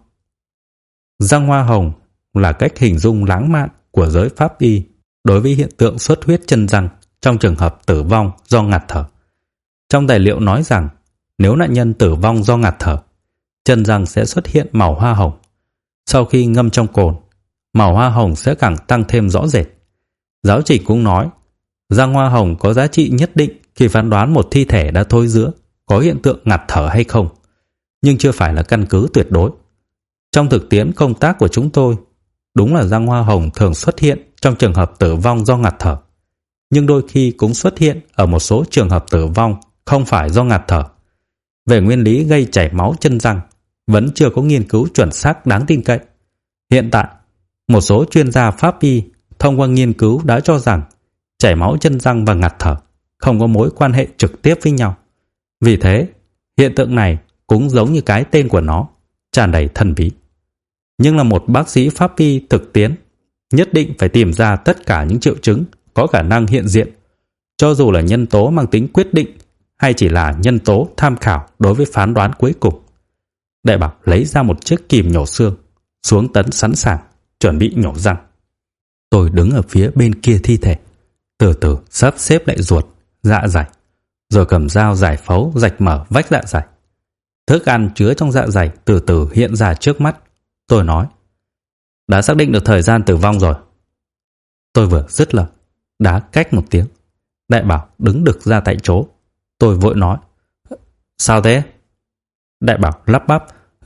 Răng hoa hồng là cách hình dung lãng mạn của giới pháp y đối với hiện tượng xuất huyết chân răng trong trường hợp tử vong do ngạt thở. Trong tài liệu nói rằng nếu nạn nhân tử vong do ngạt thở, chân răng sẽ xuất hiện màu hoa hồng. Sau khi ngâm trong cồn, màu hoa hồng sẽ càng tăng thêm rõ rệt. Giáo trình cũng nói, răng hoa hồng có giá trị nhất định khi phán đoán một thi thể đã thối rữa có hiện tượng ngạt thở hay không, nhưng chưa phải là căn cứ tuyệt đối. Trong thực tiễn công tác của chúng tôi, đúng là răng hoa hồng thường xuất hiện trong trường hợp tử vong do ngạt thở, nhưng đôi khi cũng xuất hiện ở một số trường hợp tử vong không phải do ngạt thở. về nguyên lý gây chảy máu chân răng vẫn chưa có nghiên cứu chuẩn xác đáng tin cậy. Hiện tại, một số chuyên gia pháp y thông qua nghiên cứu đã cho rằng chảy máu chân răng và ngạt thở không có mối quan hệ trực tiếp với nhau. Vì thế, hiện tượng này cũng giống như cái tên của nó, tràn đầy thần bí. Nhưng là một bác sĩ pháp y thực tiến, nhất định phải tìm ra tất cả những triệu chứng có khả năng hiện diện, cho dù là nhân tố mang tính quyết định hay chỉ là nhân tố tham khảo đối với phán đoán cuối cùng. Đại Bảo lấy ra một chiếc kìm nhổ xương, xuống tấn sẵn sàng, chuẩn bị nhổ răng. Tôi đứng ở phía bên kia thi thể, từ từ sắp xếp lại ruột, dạ dày, rồi cầm dao giải phẫu rạch mở vách dạ dày. Thức ăn chứa trong dạ dày từ từ hiện ra trước mắt. Tôi nói, đã xác định được thời gian tử vong rồi. Tôi vừa dứt lời, đá cách một tiếng. Đại Bảo đứng đực ra tại chỗ. Tôi vội nói, sao thế? Đại Bảo lắp bắp,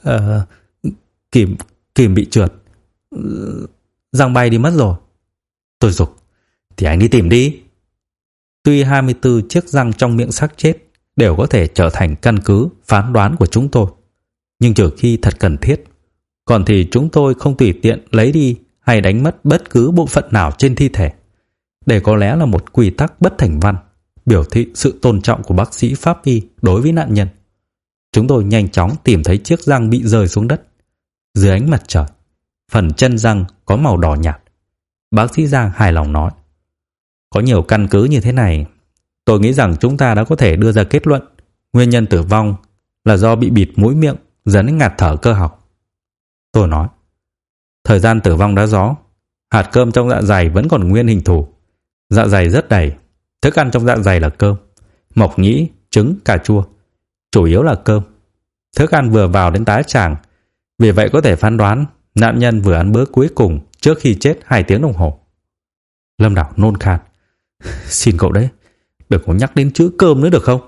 kìm bị trượt, răng bay đi mất rồi. Tôi giục, thì anh đi tìm đi. Tuy 24 chiếc răng trong miệng xác chết đều có thể trở thành căn cứ phán đoán của chúng tôi, nhưng trừ khi thật cần thiết, còn thì chúng tôi không tùy tiện lấy đi hay đánh mất bất cứ bộ phận nào trên thi thể. Đây có lẽ là một quy tắc bất thành văn, biểu thị sự tôn trọng của bác sĩ pháp y đối với nạn nhân. Chúng tôi nhanh chóng tìm thấy chiếc răng bị rơi xuống đất. Dưới ánh mặt trời, phần chân răng có màu đỏ nhạt. Bác sĩ Giang hài lòng nói, có nhiều căn cứ như thế này, tôi nghĩ rằng chúng ta đã có thể đưa ra kết luận nguyên nhân tử vong là do bị bịt mũi miệng dẫn đến ngạt thở cơ học. Tôi nói, thời gian tử vong đã rõ, hạt cơm trong dạ dày vẫn còn nguyên hình thù. Dạ dày rất đầy, thức ăn trong dạ dày là cơm, mộc nhĩ, trứng, cà chua, chủ yếu là cơm. Thức ăn vừa vào đến tá tràng, vì vậy có thể phán đoán nạn nhân vừa ăn bữa cuối cùng trước khi chết 2 tiếng đồng hồ. Lâm Đào nôn khan, xin cậu đấy, đừng có nhắc đến chữ cơm nữa được không?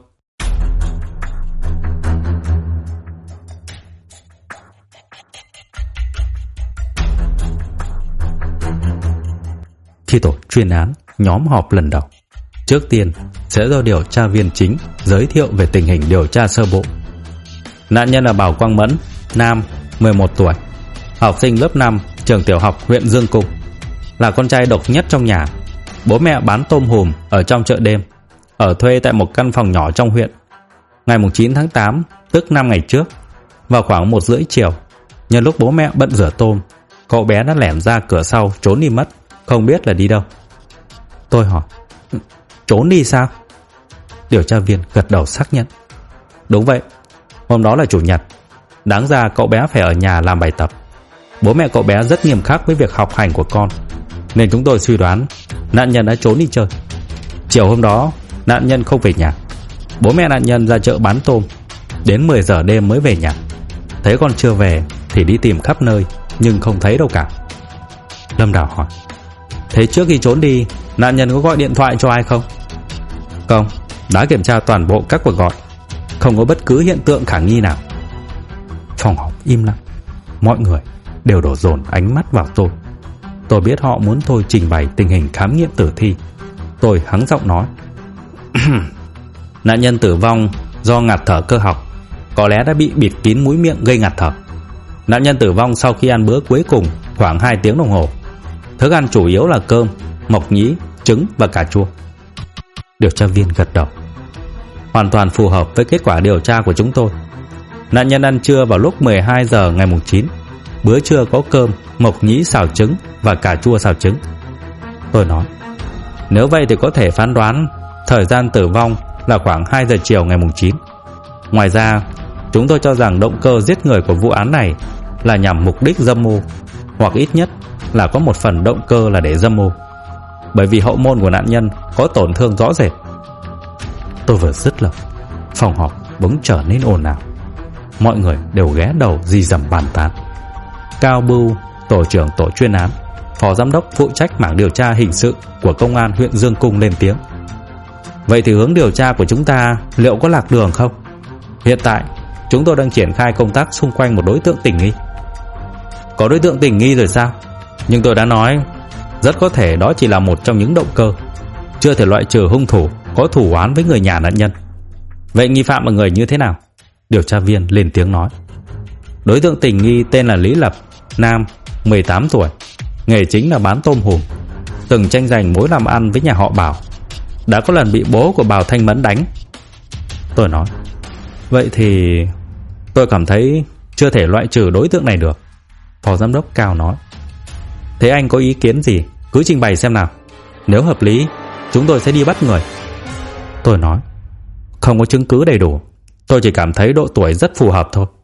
Khi tổ chuyên án nhóm họp lần đầu, trước tiên sẽ do điều tra viên chính giới thiệu về tình hình điều tra sơ bộ. Nạn nhân là Bảo Quang Mẫn, nam, 11 tuổi, học sinh lớp 5, trường tiểu học huyện Dương Cung, là con trai độc nhất trong nhà. Bố mẹ bán tôm hùm ở trong chợ đêm, ở thuê tại một căn phòng nhỏ trong huyện. Ngày 9 tháng 8, tức 5 ngày trước, vào khoảng 1:30 chiều, nhân lúc bố mẹ bận rửa tôm, cậu bé đã lẻn ra cửa sau trốn đi mất, không biết là đi đâu. Tôi hỏi, trốn đi sao? Điều tra viên gật đầu xác nhận, đúng vậy, hôm đó là chủ nhật, đáng ra cậu bé phải ở nhà làm bài tập. Bố mẹ cậu bé rất nghiêm khắc với việc học hành của con, nên chúng tôi suy đoán nạn nhân đã trốn đi chơi. Chiều hôm đó, nạn nhân không về nhà. Bố mẹ nạn nhân ra chợ bán tôm, đến 10 giờ đêm mới về nhà. Thấy con chưa về thì đi tìm khắp nơi, nhưng không thấy đâu cả. Lâm Đào hỏi, thế trước khi trốn đi, nạn nhân có gọi điện thoại cho ai không? Không, đã kiểm tra toàn bộ các cuộc gọi, không có bất cứ hiện tượng khả nghi nào. Phòng họp im lặng, mọi người đều đổ dồn ánh mắt vào tôi. Tôi biết họ muốn tôi trình bày tình hình khám nghiệm tử thi. Tôi hắng giọng nói, nạn nhân tử vong do ngạt thở cơ học, có lẽ đã bị bịt kín mũi miệng gây ngạt thở. Nạn nhân tử vong sau khi ăn bữa cuối cùng khoảng 2 tiếng đồng hồ. Thức ăn chủ yếu là cơm, mộc nhĩ, trứng và cà chua. Điều tra viên gật đầu, hoàn toàn phù hợp với kết quả điều tra của chúng tôi. Nạn nhân ăn trưa vào lúc 12 giờ ngày 9. Bữa trưa có cơm, mộc nhĩ xào trứng và cà chua xào trứng. Tôi nói, nếu vậy thì có thể phán đoán thời gian tử vong là khoảng 2 giờ chiều ngày 9. Ngoài ra, chúng tôi cho rằng động cơ giết người của vụ án này là nhằm mục đích dâm mưu, hoặc ít nhất là có một phần động cơ là để dâm mưu, bởi vì hậu môn của nạn nhân có tổn thương rõ rệt. Tôi vừa dứt lời, phòng họp bỗng trở nên ồn ào. Mọi người đều ghé đầu rì rầm bàn tán. Cao Bưu, tổ trưởng tổ chuyên án, phó giám đốc phụ trách mảng điều tra hình sự của công an huyện Dương Cung lên tiếng, vậy thì hướng điều tra của chúng ta liệu có lạc đường không? Hiện tại chúng tôi đang triển khai công tác xung quanh một đối tượng tình nghi. Có đối tượng tình nghi rồi sao? Nhưng tôi đã nói, rất có thể đó chỉ là một trong những động cơ, chưa thể loại trừ hung thủ có thù oán với người nhà nạn nhân. Vậy nghi phạm là người như thế nào? Điều tra viên lên tiếng nói. Đối tượng tình nghi tên là Lý Lập, nam, 18 tuổi, nghề chính là bán tôm hùm, từng tranh giành mối làm ăn với nhà họ Bảo, đã có lần bị bố của Bảo Thanh Mẫn đánh. Tôi nói, vậy thì tôi cảm thấy chưa thể loại trừ đối tượng này được. Phó giám đốc Cao nói, thế anh có ý kiến gì cứ trình bày xem nào, nếu hợp lý chúng tôi sẽ đi bắt người. Tôi nói, không có chứng cứ đầy đủ, tôi chỉ cảm thấy độ tuổi rất phù hợp thôi.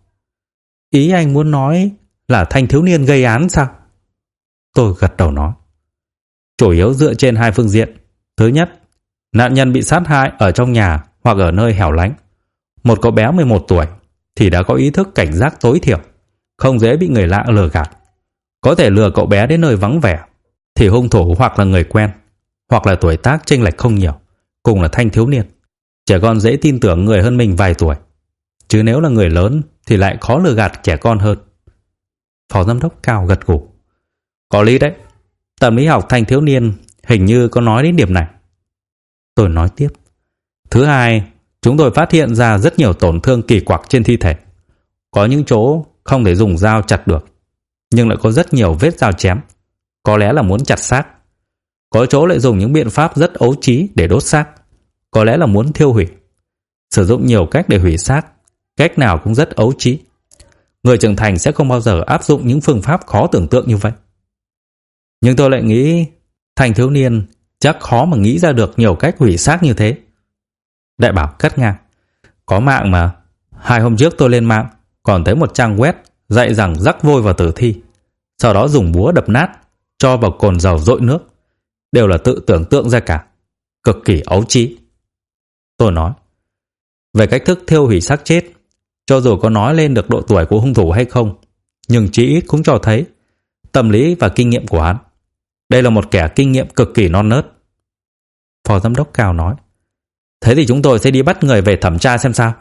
Ý anh muốn nói là thanh thiếu niên gây án sao? Tôi gật đầu nói, chủ yếu dựa trên hai phương diện. Thứ nhất, nạn nhân bị sát hại ở trong nhà hoặc ở nơi hẻo lánh. Một cậu bé 11 tuổi thì đã có ý thức cảnh giác tối thiểu, không dễ bị người lạ lừa gạt. Có thể lừa cậu bé đến nơi vắng vẻ thì hung thủ hoặc là người quen, hoặc là tuổi tác chênh lệch không nhiều, cùng là thanh thiếu niên. Trẻ con dễ tin tưởng người hơn mình vài tuổi, chứ nếu là người lớn thì lại khó lừa gạt trẻ con hơn. Phó giám đốc Cao gật gù. Có lý đấy, tâm lý học thanh thiếu niên hình như có nói đến điểm này. Tôi nói tiếp. Thứ hai, chúng tôi phát hiện ra rất nhiều tổn thương kỳ quặc trên thi thể. Có những chỗ không thể dùng dao chặt được, nhưng lại có rất nhiều vết dao chém, có lẽ là muốn chặt xác. Có chỗ lại dùng những biện pháp rất ấu trí để đốt xác, có lẽ là muốn thiêu hủy. Sử dụng nhiều cách để hủy xác, cách nào cũng rất ấu trí. Người trưởng thành sẽ không bao giờ áp dụng những phương pháp khó tưởng tượng như vậy. Nhưng tôi lại nghĩ thanh thiếu niên chắc khó mà nghĩ ra được nhiều cách hủy xác như thế. Đại Bảo cắt ngang. Có mạng mà. 2 hôm trước tôi lên mạng còn thấy một trang web dạy rằng rắc vôi vào tử thi, sau đó dùng búa đập nát, cho vào cồn dầu dội nước. Đều là tự tưởng tượng ra cả, cực kỳ ấu trí. Tôi nói, về cách thức thiêu hủy xác chết, cho dù có nói lên được độ tuổi của hung thủ hay không, nhưng chí ít cũng cho thấy tâm lý và kinh nghiệm của hắn. Đây là một kẻ kinh nghiệm cực kỳ non nớt. Phó giám đốc Cao nói, thế thì chúng tôi sẽ đi bắt người về thẩm tra xem sao.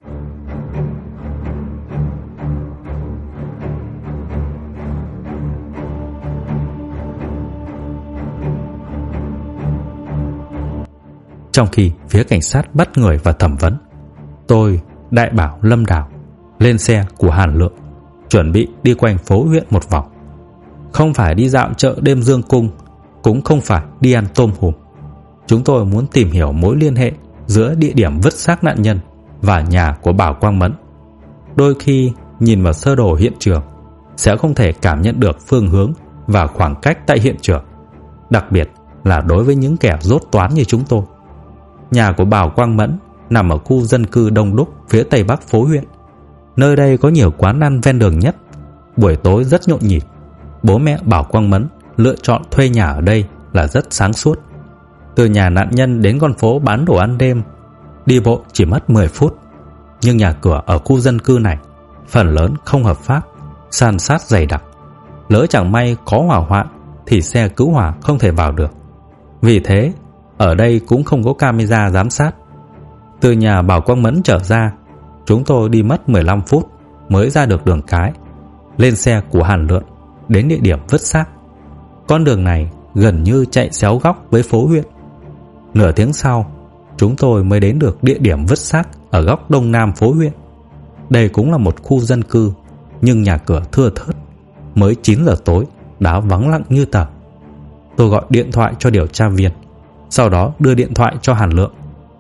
Trong khi phía cảnh sát bắt người và thẩm vấn, tôi, Đại Bảo, Lâm Đào lên xe của Hàn Lượng, chuẩn bị đi quanh phố huyện một vòng. Không phải đi dạo chợ đêm Dương Cung, cũng không phải đi ăn tôm hùm. Chúng tôi muốn tìm hiểu mối liên hệ giữa địa điểm vứt xác nạn nhân và nhà của Bảo Quang Mẫn. Đôi khi nhìn vào sơ đồ hiện trường sẽ không thể cảm nhận được phương hướng và khoảng cách tại hiện trường, đặc biệt là đối với những kẻ dốt toán như chúng tôi. Nhà của Bảo Quang Mẫn nằm ở khu dân cư đông đúc phía tây bắc phố huyện. Nơi đây có nhiều quán ăn ven đường nhất, buổi tối rất nhộn nhịp. Bố mẹ Bảo Quang Mẫn lựa chọn thuê nhà ở đây là rất sáng suốt. Từ nhà nạn nhân đến con phố bán đồ ăn đêm, đi bộ chỉ mất 10 phút. Nhưng nhà cửa ở khu dân cư này phần lớn không hợp pháp, san sát dày đặc. Lỡ chẳng may có hỏa hoạn thì xe cứu hỏa không thể vào được. Vì thế ở đây cũng không có camera giám sát. Từ nhà Bảo Quang Mẫn trở ra, chúng tôi đi mất 15 phút mới ra được đường cái, lên xe của Hàn Lượng đến địa điểm vứt xác. Con đường này gần như chạy xéo góc với phố huyện. Nửa tiếng sau, chúng tôi mới đến được địa điểm vứt xác ở góc đông nam phố huyện. Đây cũng là một khu dân cư, nhưng nhà cửa thưa thớt. Mới 9 giờ tối đã vắng lặng như tờ. Tôi gọi điện thoại cho điều tra viên, sau đó đưa điện thoại cho Hàn Lượng.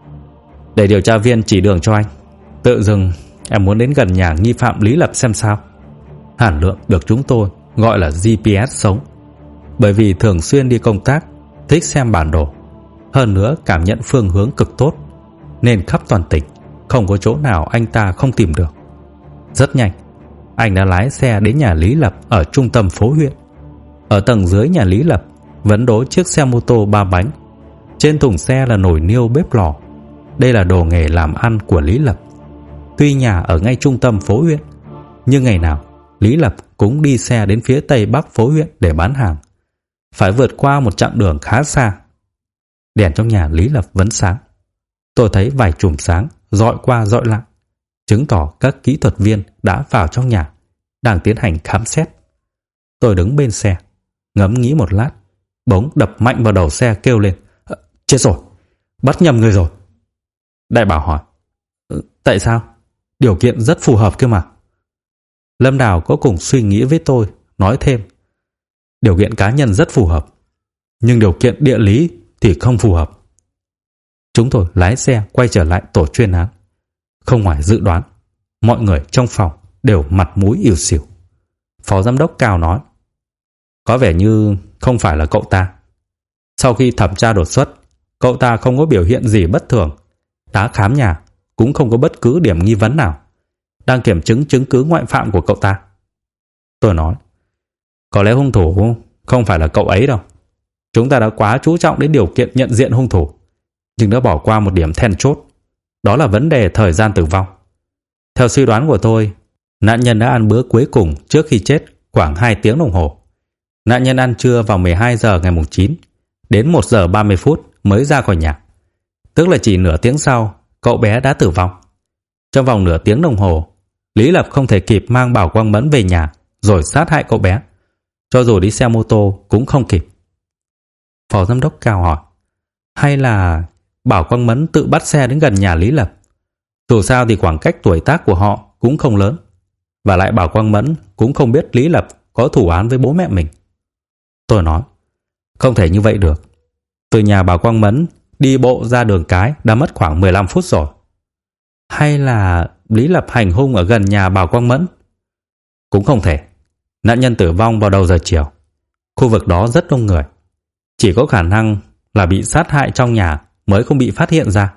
Để điều tra viên chỉ đường cho anh. Tự dưng em muốn đến gần nhà nghi phạm Lý Lập xem sao. Hàn Lượng được chúng tôi gọi là GPS sống, bởi vì thường xuyên đi công tác, thích xem bản đồ, hơn nữa cảm nhận phương hướng cực tốt, nên khắp toàn tỉnh không có chỗ nào anh ta không tìm được. Rất nhanh, anh đã lái xe đến nhà Lý Lập ở trung tâm phố huyện. Ở tầng dưới nhà Lý Lập vấn đố chiếc xe mô tô 3 bánh. Trên thùng xe là nồi niêu bếp lò. Đây là đồ nghề làm ăn của Lý Lập. Tuy nhà ở ngay trung tâm phố huyện, nhưng ngày nào Lý Lập cũng đi xe đến phía tây bắc phố huyện để bán hàng, phải vượt qua một chặng đường khá xa. Đèn trong nhà Lý Lập vẫn sáng. Tôi thấy vài chùm sáng dọi qua dọi lại, chứng tỏ các kỹ thuật viên đã vào trong nhà, đang tiến hành khám xét. Tôi đứng bên xe, ngẫm nghĩ một lát, bỗng đập mạnh vào đầu xe kêu lên: Chết rồi, bắt nhầm người rồi. Đại Bảo hỏi: Tại sao? điều kiện rất phù hợp kia mà. Lâm Đào có cùng suy nghĩ với tôi, nói thêm. Điều kiện cá nhân rất phù hợp, nhưng điều kiện địa lý thì không phù hợp. Chúng tôi lái xe quay trở lại tổ chuyên án. Không ngoài dự đoán, mọi người trong phòng đều mặt mũi ỉu xìu. Phó giám đốc Cao nói, có vẻ như không phải là cậu ta. Sau khi thẩm tra đột xuất, cậu ta không có biểu hiện gì bất thường. Đã khám nhà cũng không có bất cứ điểm nghi vấn nào. Đang kiểm chứng chứng cứ ngoại phạm của cậu ta. Tôi nói, có lẽ hung thủ không phải là cậu ấy đâu. Chúng ta đã quá chú trọng đến điều kiện nhận diện hung thủ, nhưng đã bỏ qua một điểm then chốt. Đó là vấn đề thời gian tử vong. Theo suy đoán của tôi, nạn nhân đã ăn bữa cuối cùng trước khi chết khoảng 2 tiếng đồng hồ. Nạn nhân ăn trưa vào 12 giờ ngày 9, đến 1 giờ 30 phút mới ra khỏi nhà. Tức là chỉ nửa tiếng sau, cậu bé đã tử vong. Trong vòng nửa tiếng đồng hồ, Lý Lập không thể kịp mang Bảo Quang Mẫn về nhà rồi sát hại cậu bé. Cho dù đi xe mô tô cũng không kịp. Phó giám đốc Cao hỏi, hay là Bảo Quang Mẫn tự bắt xe đến gần nhà Lý Lập? Dù sao thì khoảng cách tuổi tác của họ cũng không lớn. Và lại Bảo Quang Mẫn cũng không biết Lý Lập có thủ án với bố mẹ mình. Tôi nói, không thể như vậy được. Từ nhà Bảo Quang Mẫn đi bộ ra đường cái đã mất khoảng 15 phút rồi. Hay là Lý Lập hành hung ở gần nhà Bảo Quang Mẫn? Cũng không thể. Nạn nhân tử vong vào đầu giờ chiều. Khu vực đó rất đông người. Chỉ có khả năng là bị sát hại trong nhà mới không bị phát hiện ra.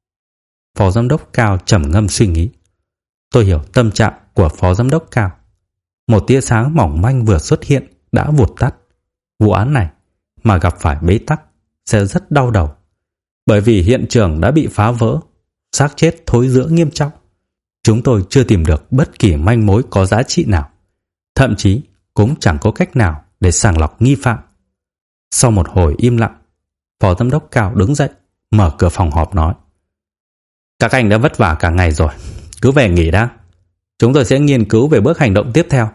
Phó giám đốc Cao trầm ngâm suy nghĩ. Tôi hiểu tâm trạng của phó giám đốc Cao. Một tia sáng mỏng manh vừa xuất hiện đã vụt tắt. Vụ án này mà gặp phải bế tắc sẽ rất đau đầu. Bởi vì hiện trường đã bị phá vỡ, xác chết thối rữa nghiêm trọng. Chúng tôi chưa tìm được bất kỳ manh mối có giá trị nào. Thậm chí cũng chẳng có cách nào để sàng lọc nghi phạm. Sau một hồi im lặng, phó giám đốc Cao đứng dậy, mở cửa phòng họp nói, các anh đã vất vả cả ngày rồi, cứ về nghỉ đã. Chúng tôi sẽ nghiên cứu về bước hành động tiếp theo.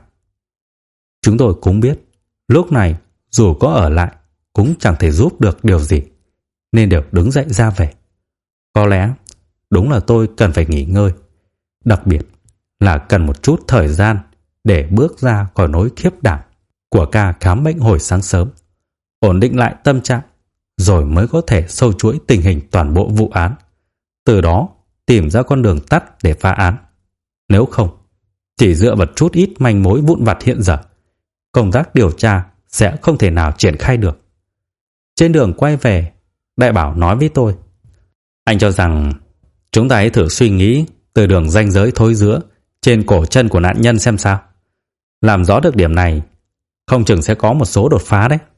Chúng tôi cũng biết, lúc này dù có ở lại cũng chẳng thể giúp được điều gì, nên đều đứng dậy ra về. Có lẽ đúng là tôi cần phải nghỉ ngơi, đặc biệt là cần một chút thời gian để bước ra khỏi nỗi khiếp đảm của ca khám bệnh hồi sáng sớm, ổn định lại tâm trạng, rồi mới có thể sâu chuỗi tình hình toàn bộ vụ án, từ đó tìm ra con đường tắt để phá án. Nếu không, chỉ dựa vào chút ít manh mối vụn vặt hiện giờ, công tác điều tra sẽ không thể nào triển khai được. Trên đường quay về, Đại Bảo nói với tôi, anh cho rằng chúng ta hãy thử suy nghĩ từ đường ranh giới thối rữa trên cổ chân của nạn nhân xem sao. Làm rõ được điểm này, không chừng sẽ có một số đột phá đấy.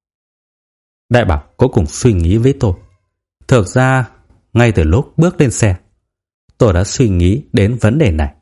Đại Bảo có cùng suy nghĩ với tôi. Thực ra, ngay từ lúc bước lên xe, tôi đã suy nghĩ đến vấn đề này.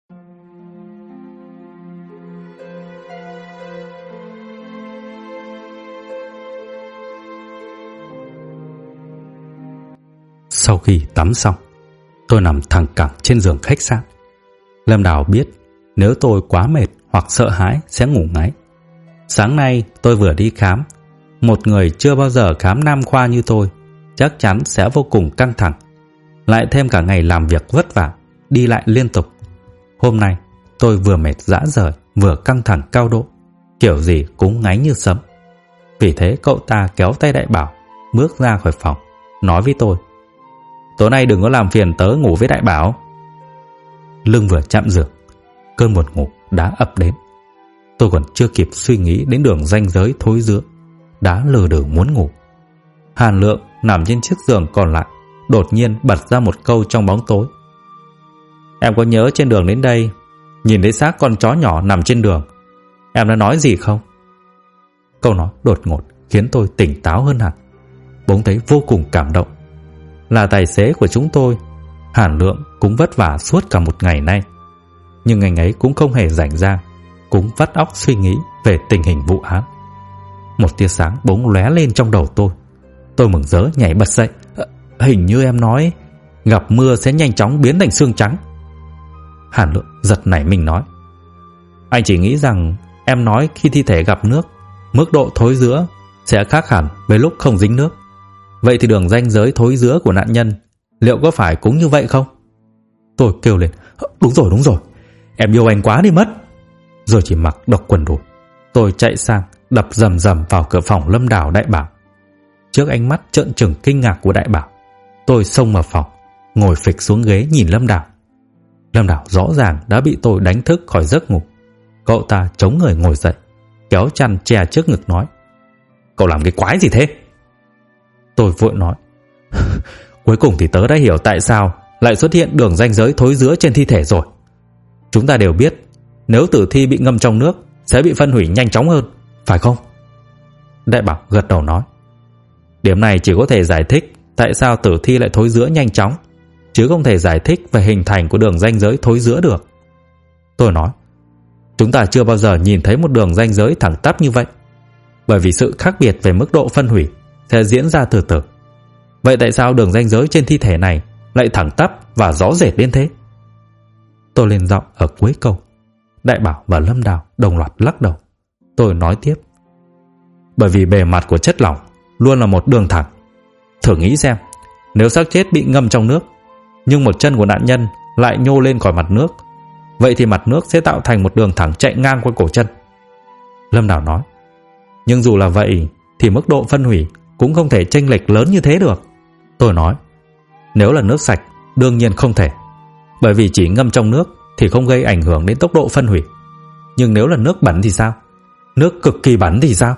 Sau khi tắm xong, tôi nằm thẳng cẳng trên giường khách sạn. Lâm Đào biết nếu tôi quá mệt hoặc sợ hãi sẽ ngủ ngáy. Sáng nay tôi vừa đi khám. Một người chưa bao giờ khám nam khoa như tôi chắc chắn sẽ vô cùng căng thẳng. Lại thêm cả ngày làm việc vất vả, đi lại liên tục. Hôm nay tôi vừa mệt rã rời, vừa căng thẳng cao độ, kiểu gì cũng ngáy như sấm. Vì thế cậu ta kéo tay Đại Bảo bước ra khỏi phòng, nói với tôi, tối nay đừng có làm phiền tớ ngủ với Đại Bảo. Lưng vừa chạm giường, cơn buồn ngủ đã ập đến. Tôi còn chưa kịp suy nghĩ đến đường ranh giới thối rữa, đã lờ đờ muốn ngủ. Hàn Lượng nằm trên chiếc giường còn lại, đột nhiên bật ra một câu trong bóng tối. Em có nhớ trên đường đến đây nhìn thấy xác con chó nhỏ nằm trên đường, em đã nói gì không? Câu nói đột ngột khiến tôi tỉnh táo hơn hẳn, bỗng thấy vô cùng cảm động. Là tài xế của chúng tôi, Hàn Lượng cũng vất vả suốt cả một ngày nay, nhưng ngày ấy cũng không hề rảnh rang, cũng vắt óc suy nghĩ về tình hình vụ án. Một tia sáng bỗng lóe lên trong đầu tôi. Tôi mừng rỡ nhảy bật dậy. Hình như em nói gặp mưa sẽ nhanh chóng biến thành xương trắng. Hàn Lượng giật nảy mình nói, anh chỉ nghĩ rằng em nói khi thi thể gặp nước, mức độ thối rữa sẽ khác hẳn với lúc không dính nước. Vậy thì đường ranh giới thối rữa của nạn nhân liệu có phải cũng như vậy không? Tôi kêu lên: đúng rồi, em yêu anh quá đi mất. Rồi chỉ mặc độc quần đùi, tôi chạy sang đập rầm rầm vào cửa phòng Lâm Đào, Đại Bảo. Trước ánh mắt trợn trừng kinh ngạc của Đại Bảo, tôi xông vào phòng, ngồi phịch xuống ghế nhìn Lâm Đào. Lâm Đào rõ ràng đã bị tôi đánh thức khỏi giấc ngủ. Cậu ta chống người ngồi dậy, kéo chăn che trước ngực nói: cậu làm cái quái gì thế? Tôi vội nói: cuối cùng thì tớ đã hiểu tại sao lại xuất hiện đường ranh giới thối rữa trên thi thể rồi. Chúng ta đều biết nếu tử thi bị ngâm trong nước sẽ bị phân hủy nhanh chóng hơn, phải không? Đại Bảo gật đầu nói: điểm này chỉ có thể giải thích tại sao tử thi lại thối rữa nhanh chóng, chứ không thể giải thích về hình thành của đường ranh giới thối rữa được. Tôi nói: chúng ta chưa bao giờ nhìn thấy một đường ranh giới thẳng tắp như vậy, bởi vì sự khác biệt về mức độ phân hủy sẽ diễn ra từ từ. Vậy tại sao đường ranh giới trên thi thể này lại thẳng tắp và rõ rệt đến thế? Tôi lên giọng ở cuối câu. Đại Bảo và Lâm Đào đồng loạt lắc đầu. Tôi nói tiếp: bởi vì bề mặt của chất lỏng luôn là một đường thẳng. Thử nghĩ xem, nếu xác chết bị ngâm trong nước, nhưng một chân của nạn nhân lại nhô lên khỏi mặt nước, vậy thì mặt nước sẽ tạo thành một đường thẳng chạy ngang qua cổ chân. Lâm Đào nói: nhưng dù là vậy thì mức độ phân hủy cũng không thể chênh lệch lớn như thế được. Tôi nói: nếu là nước sạch đương nhiên không thể, bởi vì chỉ ngâm trong nước thì không gây ảnh hưởng đến tốc độ phân hủy. Nhưng nếu là nước bẩn thì sao? Nước cực kỳ bẩn thì sao?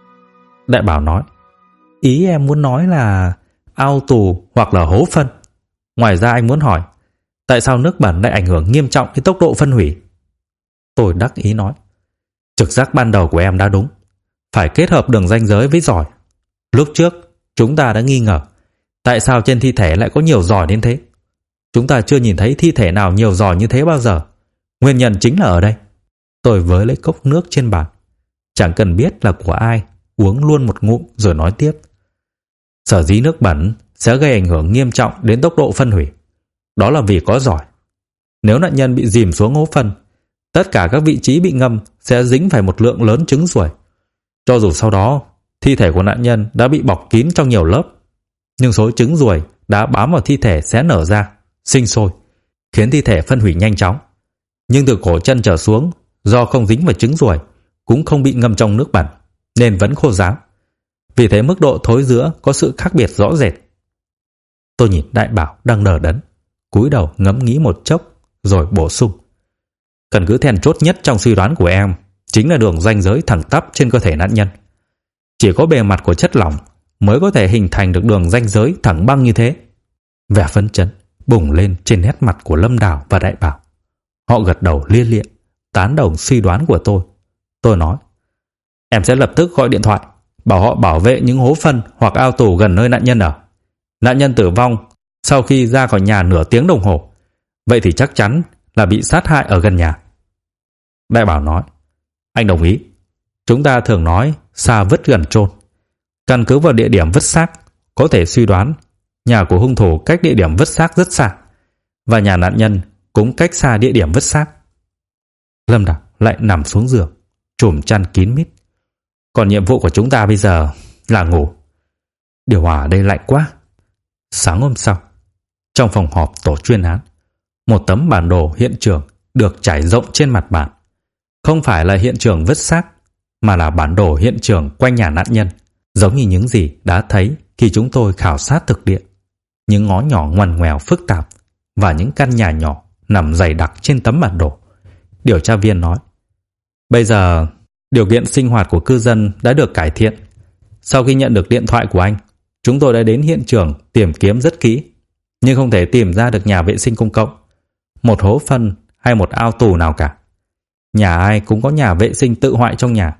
Đại Bảo nói: ý em muốn nói là ao tù hoặc là hố phân. Ngoài ra anh muốn hỏi, tại sao nước bẩn lại ảnh hưởng nghiêm trọng đến tốc độ phân hủy? Tôi đắc ý nói: trực giác ban đầu của em đã đúng, phải kết hợp đường ranh giới với giỏi. Lúc trước chúng ta đã nghi ngờ tại sao trên thi thể lại có nhiều giỏi đến thế. Chúng ta chưa nhìn thấy thi thể nào nhiều giỏi như thế bao giờ. Nguyên nhân chính là ở đây. Tôi với lấy cốc nước trên bàn, chẳng cần biết là của ai, uống luôn một ngụm rồi nói tiếp: sở dĩ nước bẩn sẽ gây ảnh hưởng nghiêm trọng đến tốc độ phân hủy, đó là vì có giỏi. Nếu nạn nhân bị dìm xuống hố phân, tất cả các vị trí bị ngâm sẽ dính phải một lượng lớn trứng ruồi. Cho dù sau đó thi thể của nạn nhân đã bị bọc kín trong nhiều lớp, nhưng số trứng ruồi đã bám vào thi thể sẽ nở ra, sinh sôi, khiến thi thể phân hủy nhanh chóng. Nhưng từ cổ chân trở xuống, do không dính vào trứng ruồi, cũng không bị ngâm trong nước bẩn, nên vẫn khô ráo. Vì thế mức độ thối rữa có sự khác biệt rõ rệt. Tôi nhìn Đại Bảo đang đờ đẫn, cúi đầu ngẫm nghĩ một chốc rồi bổ sung: căn cứ then chốt nhất trong suy đoán của em chính là đường ranh giới thẳng tắp trên cơ thể nạn nhân. Chỉ có bề mặt của chất lỏng mới có thể hình thành được đường ranh giới thẳng băng như thế. Vẻ phấn chấn bùng lên trên nét mặt của Lâm Đào và Đại Bảo. Họ gật đầu lia lịa, tán đồng suy đoán của tôi. Tôi nói: em sẽ lập tức gọi điện thoại bảo họ bảo vệ những hố phân hoặc ao tù gần nơi nạn nhân ở. Nạn nhân tử vong sau khi ra khỏi nhà nửa tiếng đồng hồ, vậy thì chắc chắn là bị sát hại ở gần nhà. Đại Bảo nói: anh đồng ý. Chúng ta thường nói xa vứt gần chôn. Căn cứ vào địa điểm vứt xác, có thể suy đoán nhà của hung thủ cách địa điểm vứt xác rất xa, và nhà nạn nhân cũng cách xa địa điểm vứt xác. Lâm Đào lại nằm xuống giường, trùm chăn kín mít. Còn nhiệm vụ của chúng ta bây giờ là ngủ. Điều hòa ở đây lạnh quá. Sáng hôm sau, trong phòng họp tổ chuyên án, một tấm bản đồ hiện trường được trải rộng trên mặt bàn. Không phải là hiện trường vứt xác, mà là bản đồ hiện trường quanh nhà nạn nhân, giống như những gì đã thấy khi chúng tôi khảo sát thực địa. Những ngõ nhỏ ngoằn ngoèo phức tạp và những căn nhà nhỏ nằm dày đặc trên tấm bản đồ. Điều tra viên nói: bây giờ điều kiện sinh hoạt của cư dân đã được cải thiện. Sau khi nhận được điện thoại của anh, chúng tôi đã đến hiện trường tìm kiếm rất kỹ, nhưng không thể tìm ra được nhà vệ sinh công cộng, một hố phân hay một ao tù nào cả. Nhà ai cũng có nhà vệ sinh tự hoại trong nhà.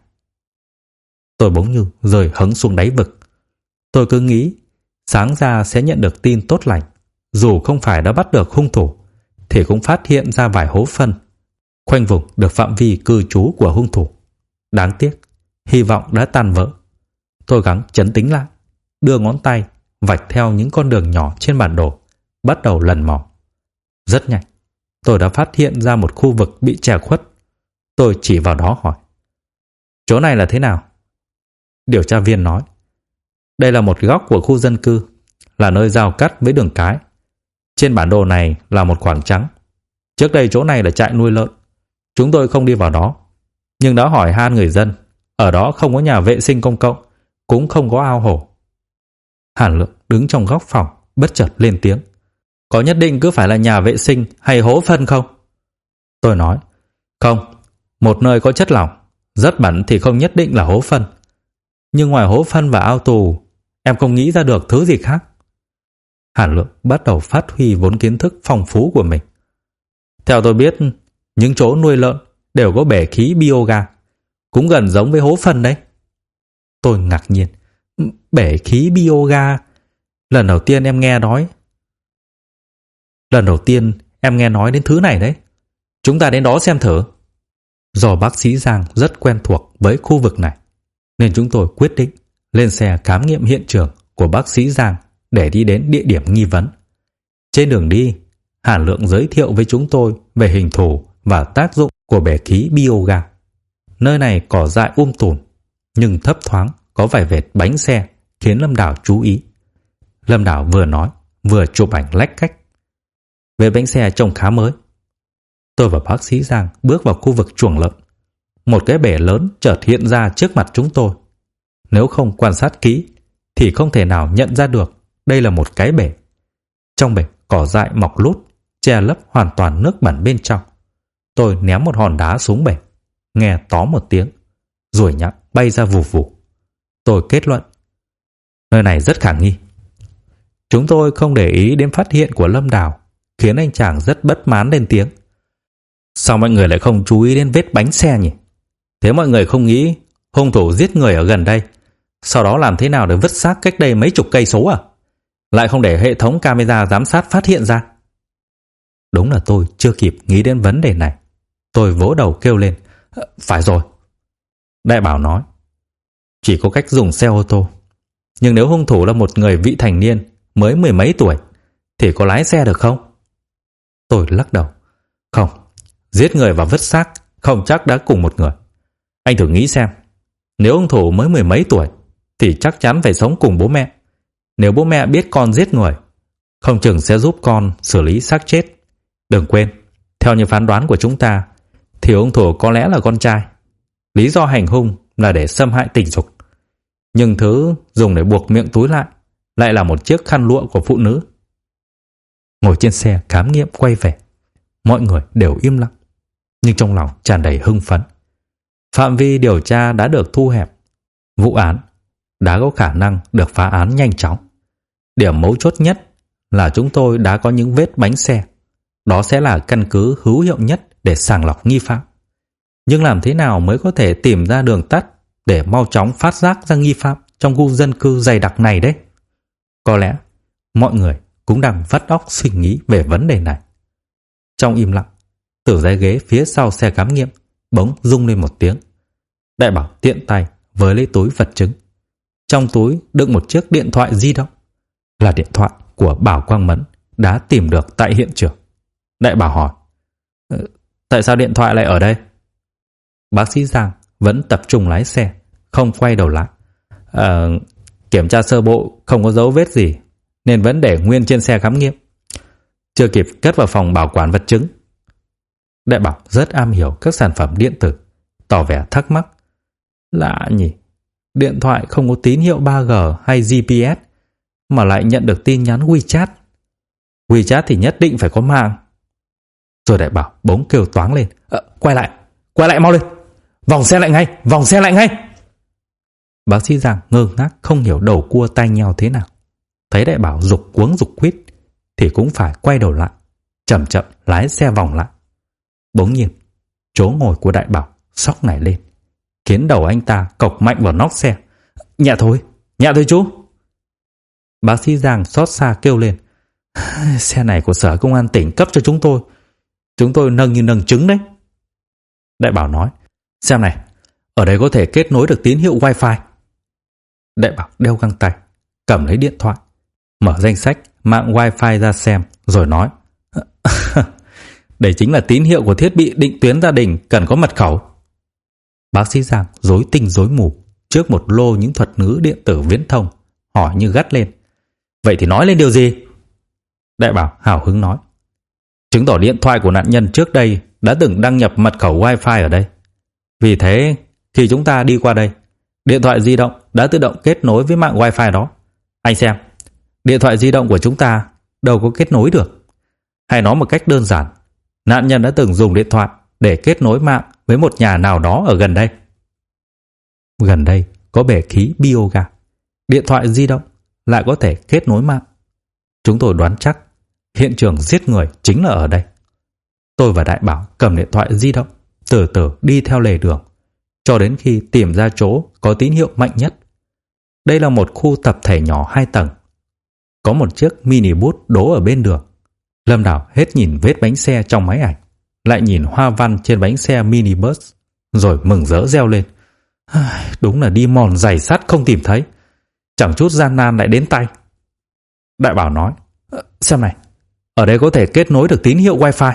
Tôi bỗng như rơi hững xuống đáy vực. Tôi cứ nghĩ sáng ra sẽ nhận được tin tốt lành, dù không phải đã bắt được hung thủ thì cũng phát hiện ra vài hố phân khoanh vùng được phạm vi cư trú của hung thủ. Đáng tiếc, hy vọng đã tan vỡ. Tôi gắng trấn tĩnh lại, đưa ngón tay vạch theo những con đường nhỏ trên bản đồ, bắt đầu lần mò. Rất nhanh, tôi đã phát hiện ra một khu vực bị che khuất. Tôi chỉ vào đó hỏi: chỗ này là thế nào? Điều tra viên nói: đây là một góc của khu dân cư, là nơi giao cắt với đường cái. Trên bản đồ này là một khoảng trắng. Trước đây chỗ này là trại nuôi lợn. Chúng tôi không đi vào đó, nhưng đã hỏi han người dân, ở đó không có nhà vệ sinh công cộng, cũng không có ao hồ. Hàn Lượng đứng trong góc phòng, bất chợt lên tiếng. Có nhất định cứ phải là nhà vệ sinh hay hố phân không? Tôi nói, không, một nơi có chất lỏng, rất bẩn thì không nhất định là hố phân. Nhưng ngoài hố phân và ao tù, em không nghĩ ra được thứ gì khác. Hàn Lượng bắt đầu phát huy vốn kiến thức phong phú của mình. Theo tôi biết, những chỗ nuôi lợn đều có bể khí biogas, cũng gần giống với hố phân đấy. Tôi ngạc nhiên. Bể khí biogas? Lần đầu tiên em nghe nói đến thứ này đấy. Chúng ta đến đó xem thử. Do bác sĩ Giang rất quen thuộc với khu vực này, nên chúng tôi quyết định lên xe khám nghiệm hiện trường của bác sĩ Giang để đi đến địa điểm nghi vấn. Trên đường đi, Hàn Lượng giới thiệu với chúng tôi về hình thù và tác dụng của bể khí biogas. Nơi này cỏ dại tùm, nhưng thấp thoáng có vài vệt bánh xe khiến Lâm Đào chú ý. Lâm Đào vừa nói vừa chụp ảnh lách cách. Về bánh xe trông khá mới. Tôi và bác sĩ Giang bước vào khu vực chuồng lợn. Một cái bể lớn chợt hiện ra trước mặt chúng tôi. Nếu không quan sát kỹ thì không thể nào nhận ra được đây là một cái bể. Trong bể cỏ dại mọc lút, che lấp hoàn toàn nước bẩn bên trong. Tôi ném một hòn đá xuống bể, nghe tó một tiếng, ruồi nhặng bay ra vù vù. Tôi kết luận, nơi này rất khả nghi. Chúng tôi không để ý đến phát hiện của Lâm Đào, khiến anh chàng rất bất mãn lên tiếng. Sao mọi người lại không chú ý đến vết bánh xe nhỉ? Thế mọi người không nghĩ hung thủ giết người ở gần đây, sau đó làm thế nào để vứt xác cách đây mấy chục cây số à? Lại không để hệ thống camera giám sát phát hiện ra. Đúng là tôi chưa kịp nghĩ đến vấn đề này. Tôi vỗ đầu kêu lên, phải rồi. Đại Bảo nói, chỉ có cách dùng xe ô tô. Nhưng nếu hung thủ là một người vị thành niên mới mười mấy tuổi thì có lái xe được không? Tôi lắc đầu. Không, giết người và vứt xác không chắc đã cùng một người. Anh thử nghĩ xem, nếu hung thủ mới mười mấy tuổi thì chắc chắn phải sống cùng bố mẹ. Nếu bố mẹ biết con giết người, không chừng sẽ giúp con xử lý xác chết. Đừng quên, theo như phán đoán của chúng ta thì hung thủ có lẽ là con trai. Lý do hành hung là để xâm hại tình dục, nhưng thứ dùng để buộc miệng túi lại là một chiếc khăn lụa của phụ nữ. Ngồi trên xe khám nghiệm quay về, mọi người đều im lặng, nhưng trong lòng tràn đầy hưng phấn. Phạm vi điều tra đã được thu hẹp, vụ án đã có khả năng được phá án nhanh chóng. Điểm mấu chốt nhất là chúng tôi đã có những vết bánh xe. Đó sẽ là căn cứ hữu hiệu nhất để sàng lọc nghi phạm. Nhưng làm thế nào mới có thể tìm ra đường tắt để mau chóng phát giác ra nghi phạm trong khu dân cư dày đặc này đấy? Có lẽ mọi người cũng đang vắt óc suy nghĩ về vấn đề này. Trong im lặng, từ dãy ghế phía sau xe khám nghiệm bỗng rung lên một tiếng. Đại Bảo tiện tay với lấy túi vật chứng. Trong túi đựng một chiếc điện thoại di động, là điện thoại của Bảo Quang Mẫn đã tìm được tại hiện trường. Đại Bảo hỏi, tại sao điện thoại lại ở đây? Bác sĩ Giang vẫn tập trung lái xe, không quay đầu lại. Kiểm tra sơ bộ không có dấu vết gì, nên vẫn để nguyên trên xe khám nghiệm, chưa kịp cất vào phòng bảo quản vật chứng. Đại Bảo rất am hiểu các sản phẩm điện tử, tỏ vẻ thắc mắc. Lạ nhỉ, điện thoại không có tín hiệu 3G hay GPS mà lại nhận được tin nhắn WeChat. WeChat thì nhất định phải có mạng. Rồi Đại Bảo bỗng kêu toáng lên, quay lại mau lên, vòng xe lại ngay. Bác sĩ Giang ngơ ngác không hiểu đầu cua tai nheo thế nào. Thấy Đại Bảo giục cuống giục quýt thì cũng phải quay đầu lại, chậm chậm lái xe vòng lại. Bỗng nhiên, chỗ ngồi của Đại Bảo xóc nảy lên, khiến đầu anh ta cộc mạnh vào nóc xe. Nhẹ thôi chú. Bác sĩ Giang xót xa kêu lên, xe này của Sở Công an tỉnh cấp cho chúng tôi nâng như nâng trứng đấy. Đại Bảo nói, xem này, ở đây có thể kết nối được tín hiệu wifi. Đại Bảo đeo găng tay, cầm lấy điện thoại, mở danh sách mạng wifi ra xem, rồi nói, đây chính là tín hiệu của thiết bị định tuyến gia đình cần có mật khẩu. Bác sĩ Giang rối tinh rối mù trước một lô những thuật ngữ điện tử viễn thông, hỏi như gắt lên, vậy thì nói lên điều gì? Đại bảo hào hứng nói. Chứng tỏ điện thoại của nạn nhân trước đây đã từng đăng nhập mật khẩu Wi-Fi ở đây. Vì thế, khi chúng ta đi qua đây, điện thoại di động đã tự động kết nối với mạng Wi-Fi đó. Anh xem, điện thoại di động của chúng ta đâu có kết nối được. Hay nói một cách đơn giản, nạn nhân đã từng dùng điện thoại để kết nối mạng với một nhà nào đó ở gần đây. Gần đây có bể khí biogas, điện thoại di động lại có thể kết nối mạng. Chúng tôi đoán chắc hiện trường giết người chính là ở đây. Tôi và Đại bảo cầm điện thoại di động, từ từ đi theo lề đường, cho đến khi tìm ra chỗ có tín hiệu mạnh nhất. Đây là một khu tập thể nhỏ 2 tầng. Có một chiếc mini bus đỗ ở bên đường. Lâm Đào hết nhìn vết bánh xe trong máy ảnh, lại nhìn hoa văn trên bánh xe mini bus, rồi mừng rỡ reo lên. Đúng là đi mòn giày sắt không tìm thấy, chẳng chút gian nan lại đến tay. Đại bảo nói, xem này, ở đây có thể kết nối được tín hiệu Wi-Fi.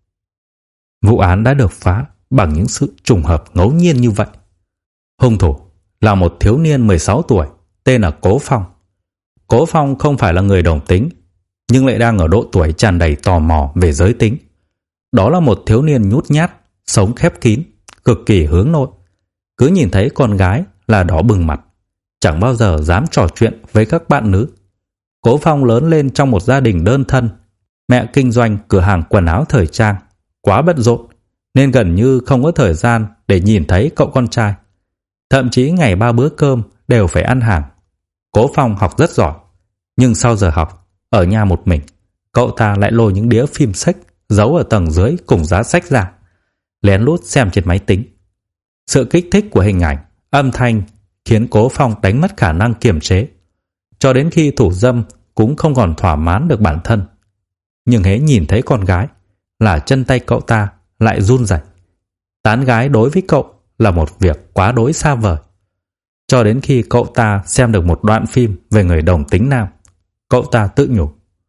Vụ án đã được phá bằng những sự trùng hợp ngẫu nhiên như vậy. Hung thủ là một thiếu niên 16 tuổi, tên là Cố Phong. Cố Phong không phải là người đồng tính, nhưng lại đang ở độ tuổi tràn đầy tò mò về giới tính. Đó là một thiếu niên nhút nhát, sống khép kín, cực kỳ hướng nội. Cứ nhìn thấy con gái là đỏ bừng mặt, chẳng bao giờ dám trò chuyện với các bạn nữ. Cố Phong lớn lên trong một gia đình đơn thân. Mẹ kinh doanh cửa hàng quần áo thời trang, quá bận rộn nên gần như không có thời gian để nhìn thấy cậu con trai. Thậm chí ngày 3 bữa cơm đều phải ăn hàng. Cố Phong học rất giỏi, nhưng sau giờ học, ở nhà một mình, cậu ta lại lôi những đĩa phim sách giấu ở tầng dưới cùng giá sách ra, lén lút xem trên máy tính. Sự kích thích của hình ảnh, âm thanh khiến Cố Phong đánh mất khả năng kiềm chế, cho đến khi thủ dâm cũng không còn thỏa mãn được bản thân. Nhưng hễ nhìn thấy con gái là chân tay cậu ta lại run rẩy. Tán gái đối với cậu là một việc quá đối xa vời. Cho đến khi cậu ta xem được một đoạn phim về người đồng tính nam, cậu ta tự nhủ,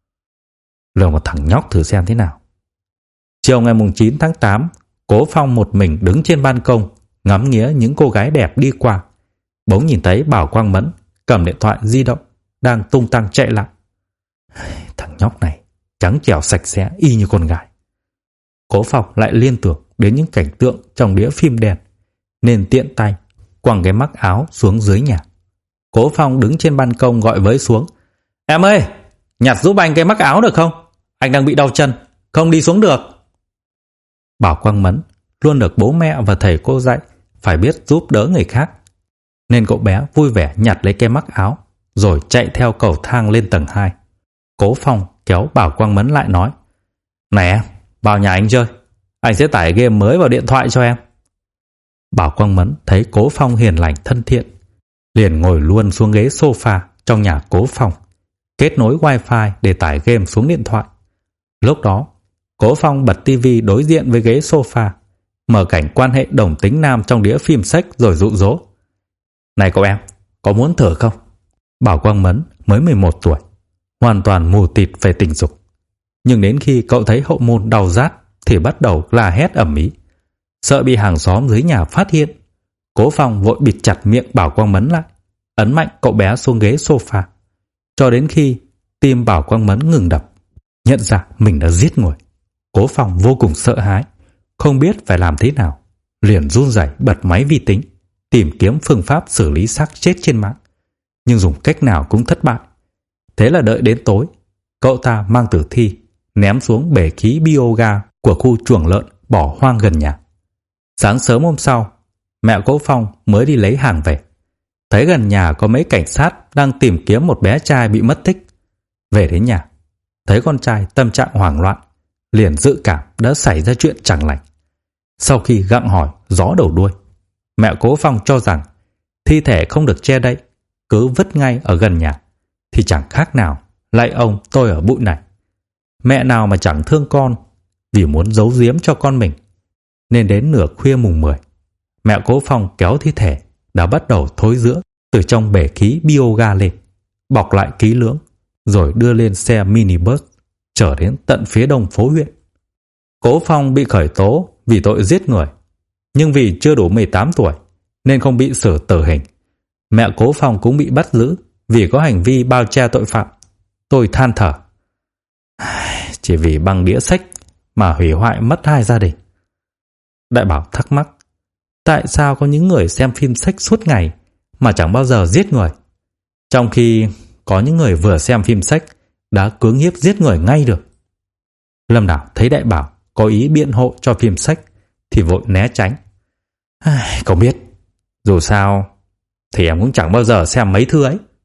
lừa một thằng nhóc thử xem thế nào. Chiều ngày 9 tháng 8, Cố Phong một mình đứng trên ban công ngắm nghía những cô gái đẹp đi qua. Bỗng nhìn thấy Bảo Quang Mẫn cầm điện thoại di động đang tung tăng chạy lại. Thằng nhóc này trắng trẻo sạch sẽ y như con gái. Cố Phong lại liên tưởng đến những cảnh tượng trong đĩa phim đen, nên tiện tay quăng cái mắc áo xuống dưới nhà. Cố Phong đứng trên ban công gọi với xuống, em ơi, nhặt giúp anh cái mắc áo được không? Anh đang bị đau chân, không đi xuống được. Bảo Quang Mẫn luôn được bố mẹ và thầy cô dạy phải biết giúp đỡ người khác, nên cậu bé vui vẻ nhặt lấy cái mắc áo rồi chạy theo cầu thang lên tầng 2. Cố Phong kéo Bảo Quang Mẫn lại nói, này em, vào nhà anh chơi, anh sẽ tải game mới vào điện thoại cho em. Bảo Quang Mẫn thấy Cố Phong hiền lành thân thiện, liền ngồi luôn xuống ghế sofa trong nhà Cố Phong, kết nối Wi-Fi để tải game xuống điện thoại. Lúc đó, Cố Phong bật tivi đối diện với ghế sofa, mở cảnh quan hệ đồng tính nam trong đĩa phim sách rồi dụ dỗ. Này cậu em, có muốn thử không? Bảo Quang Mẫn mới 11 tuổi, hoàn toàn mù tịt về tình dục. Nhưng đến khi cậu thấy hậu môn đau rát thì bắt đầu la hét ầm ĩ. Sợ bị hàng xóm dưới nhà phát hiện, Cố Phong vội bịt chặt miệng Bảo Quang Mẫn lại, ấn mạnh cậu bé xuống ghế sofa, cho đến khi tim Bảo Quang Mẫn ngừng đập. Nhận ra mình đã giết người, Cố Phong vô cùng sợ hãi, không biết phải làm thế nào, liền run rẩy bật máy vi tính, tìm kiếm phương pháp xử lý xác chết trên mạng, nhưng dùng cách nào cũng thất bại. Thế là đợi đến tối, cậu ta mang tử thi ném xuống bể khí biogas của khu chuồng lợn bỏ hoang gần nhà. Sáng sớm hôm sau, mẹ Cố Phong mới đi lấy hàng về, thấy gần nhà có mấy cảnh sát đang tìm kiếm một bé trai bị mất tích. Về đến nhà, thấy con trai tâm trạng hoảng loạn, liền dự cảm đã xảy ra chuyện chẳng lành. Sau khi gặng hỏi rõ đầu đuôi, mẹ Cố Phong cho rằng thi thể không được che đậy, cứ vứt ngay ở gần nhà thì chẳng khác nào lạy ông tôi ở bụi này. Mẹ nào mà chẳng thương con, vì muốn giấu giếm cho con mình, nên đến nửa khuya mùng 10, mẹ Cố Phong kéo thi thể đã bắt đầu thối rữa từ trong bể khí biogas lên, bọc lại kỹ lưỡng, rồi đưa lên xe minibus chở đến tận phía đông phố huyện. Cố Phong bị khởi tố vì tội giết người, nhưng vì chưa đủ 18 tuổi nên không bị xử tử hình. Mẹ Cố Phong cũng bị bắt giữ vì có hành vi bao che tội phạm. Tôi than thở, chỉ vì băng đĩa sách mà hủy hoại mất 2 gia đình. Đại Bảo thắc mắc, tại sao có những người xem phim sách suốt ngày mà chẳng bao giờ giết người, trong khi có những người vừa xem phim sách đã cưỡng hiếp giết người ngay được. Lâm Đảo thấy Đại Bảo có ý biện hộ cho phim sách thì vội né tránh. Cậu biết, dù sao thì em cũng chẳng bao giờ xem mấy thứ ấy.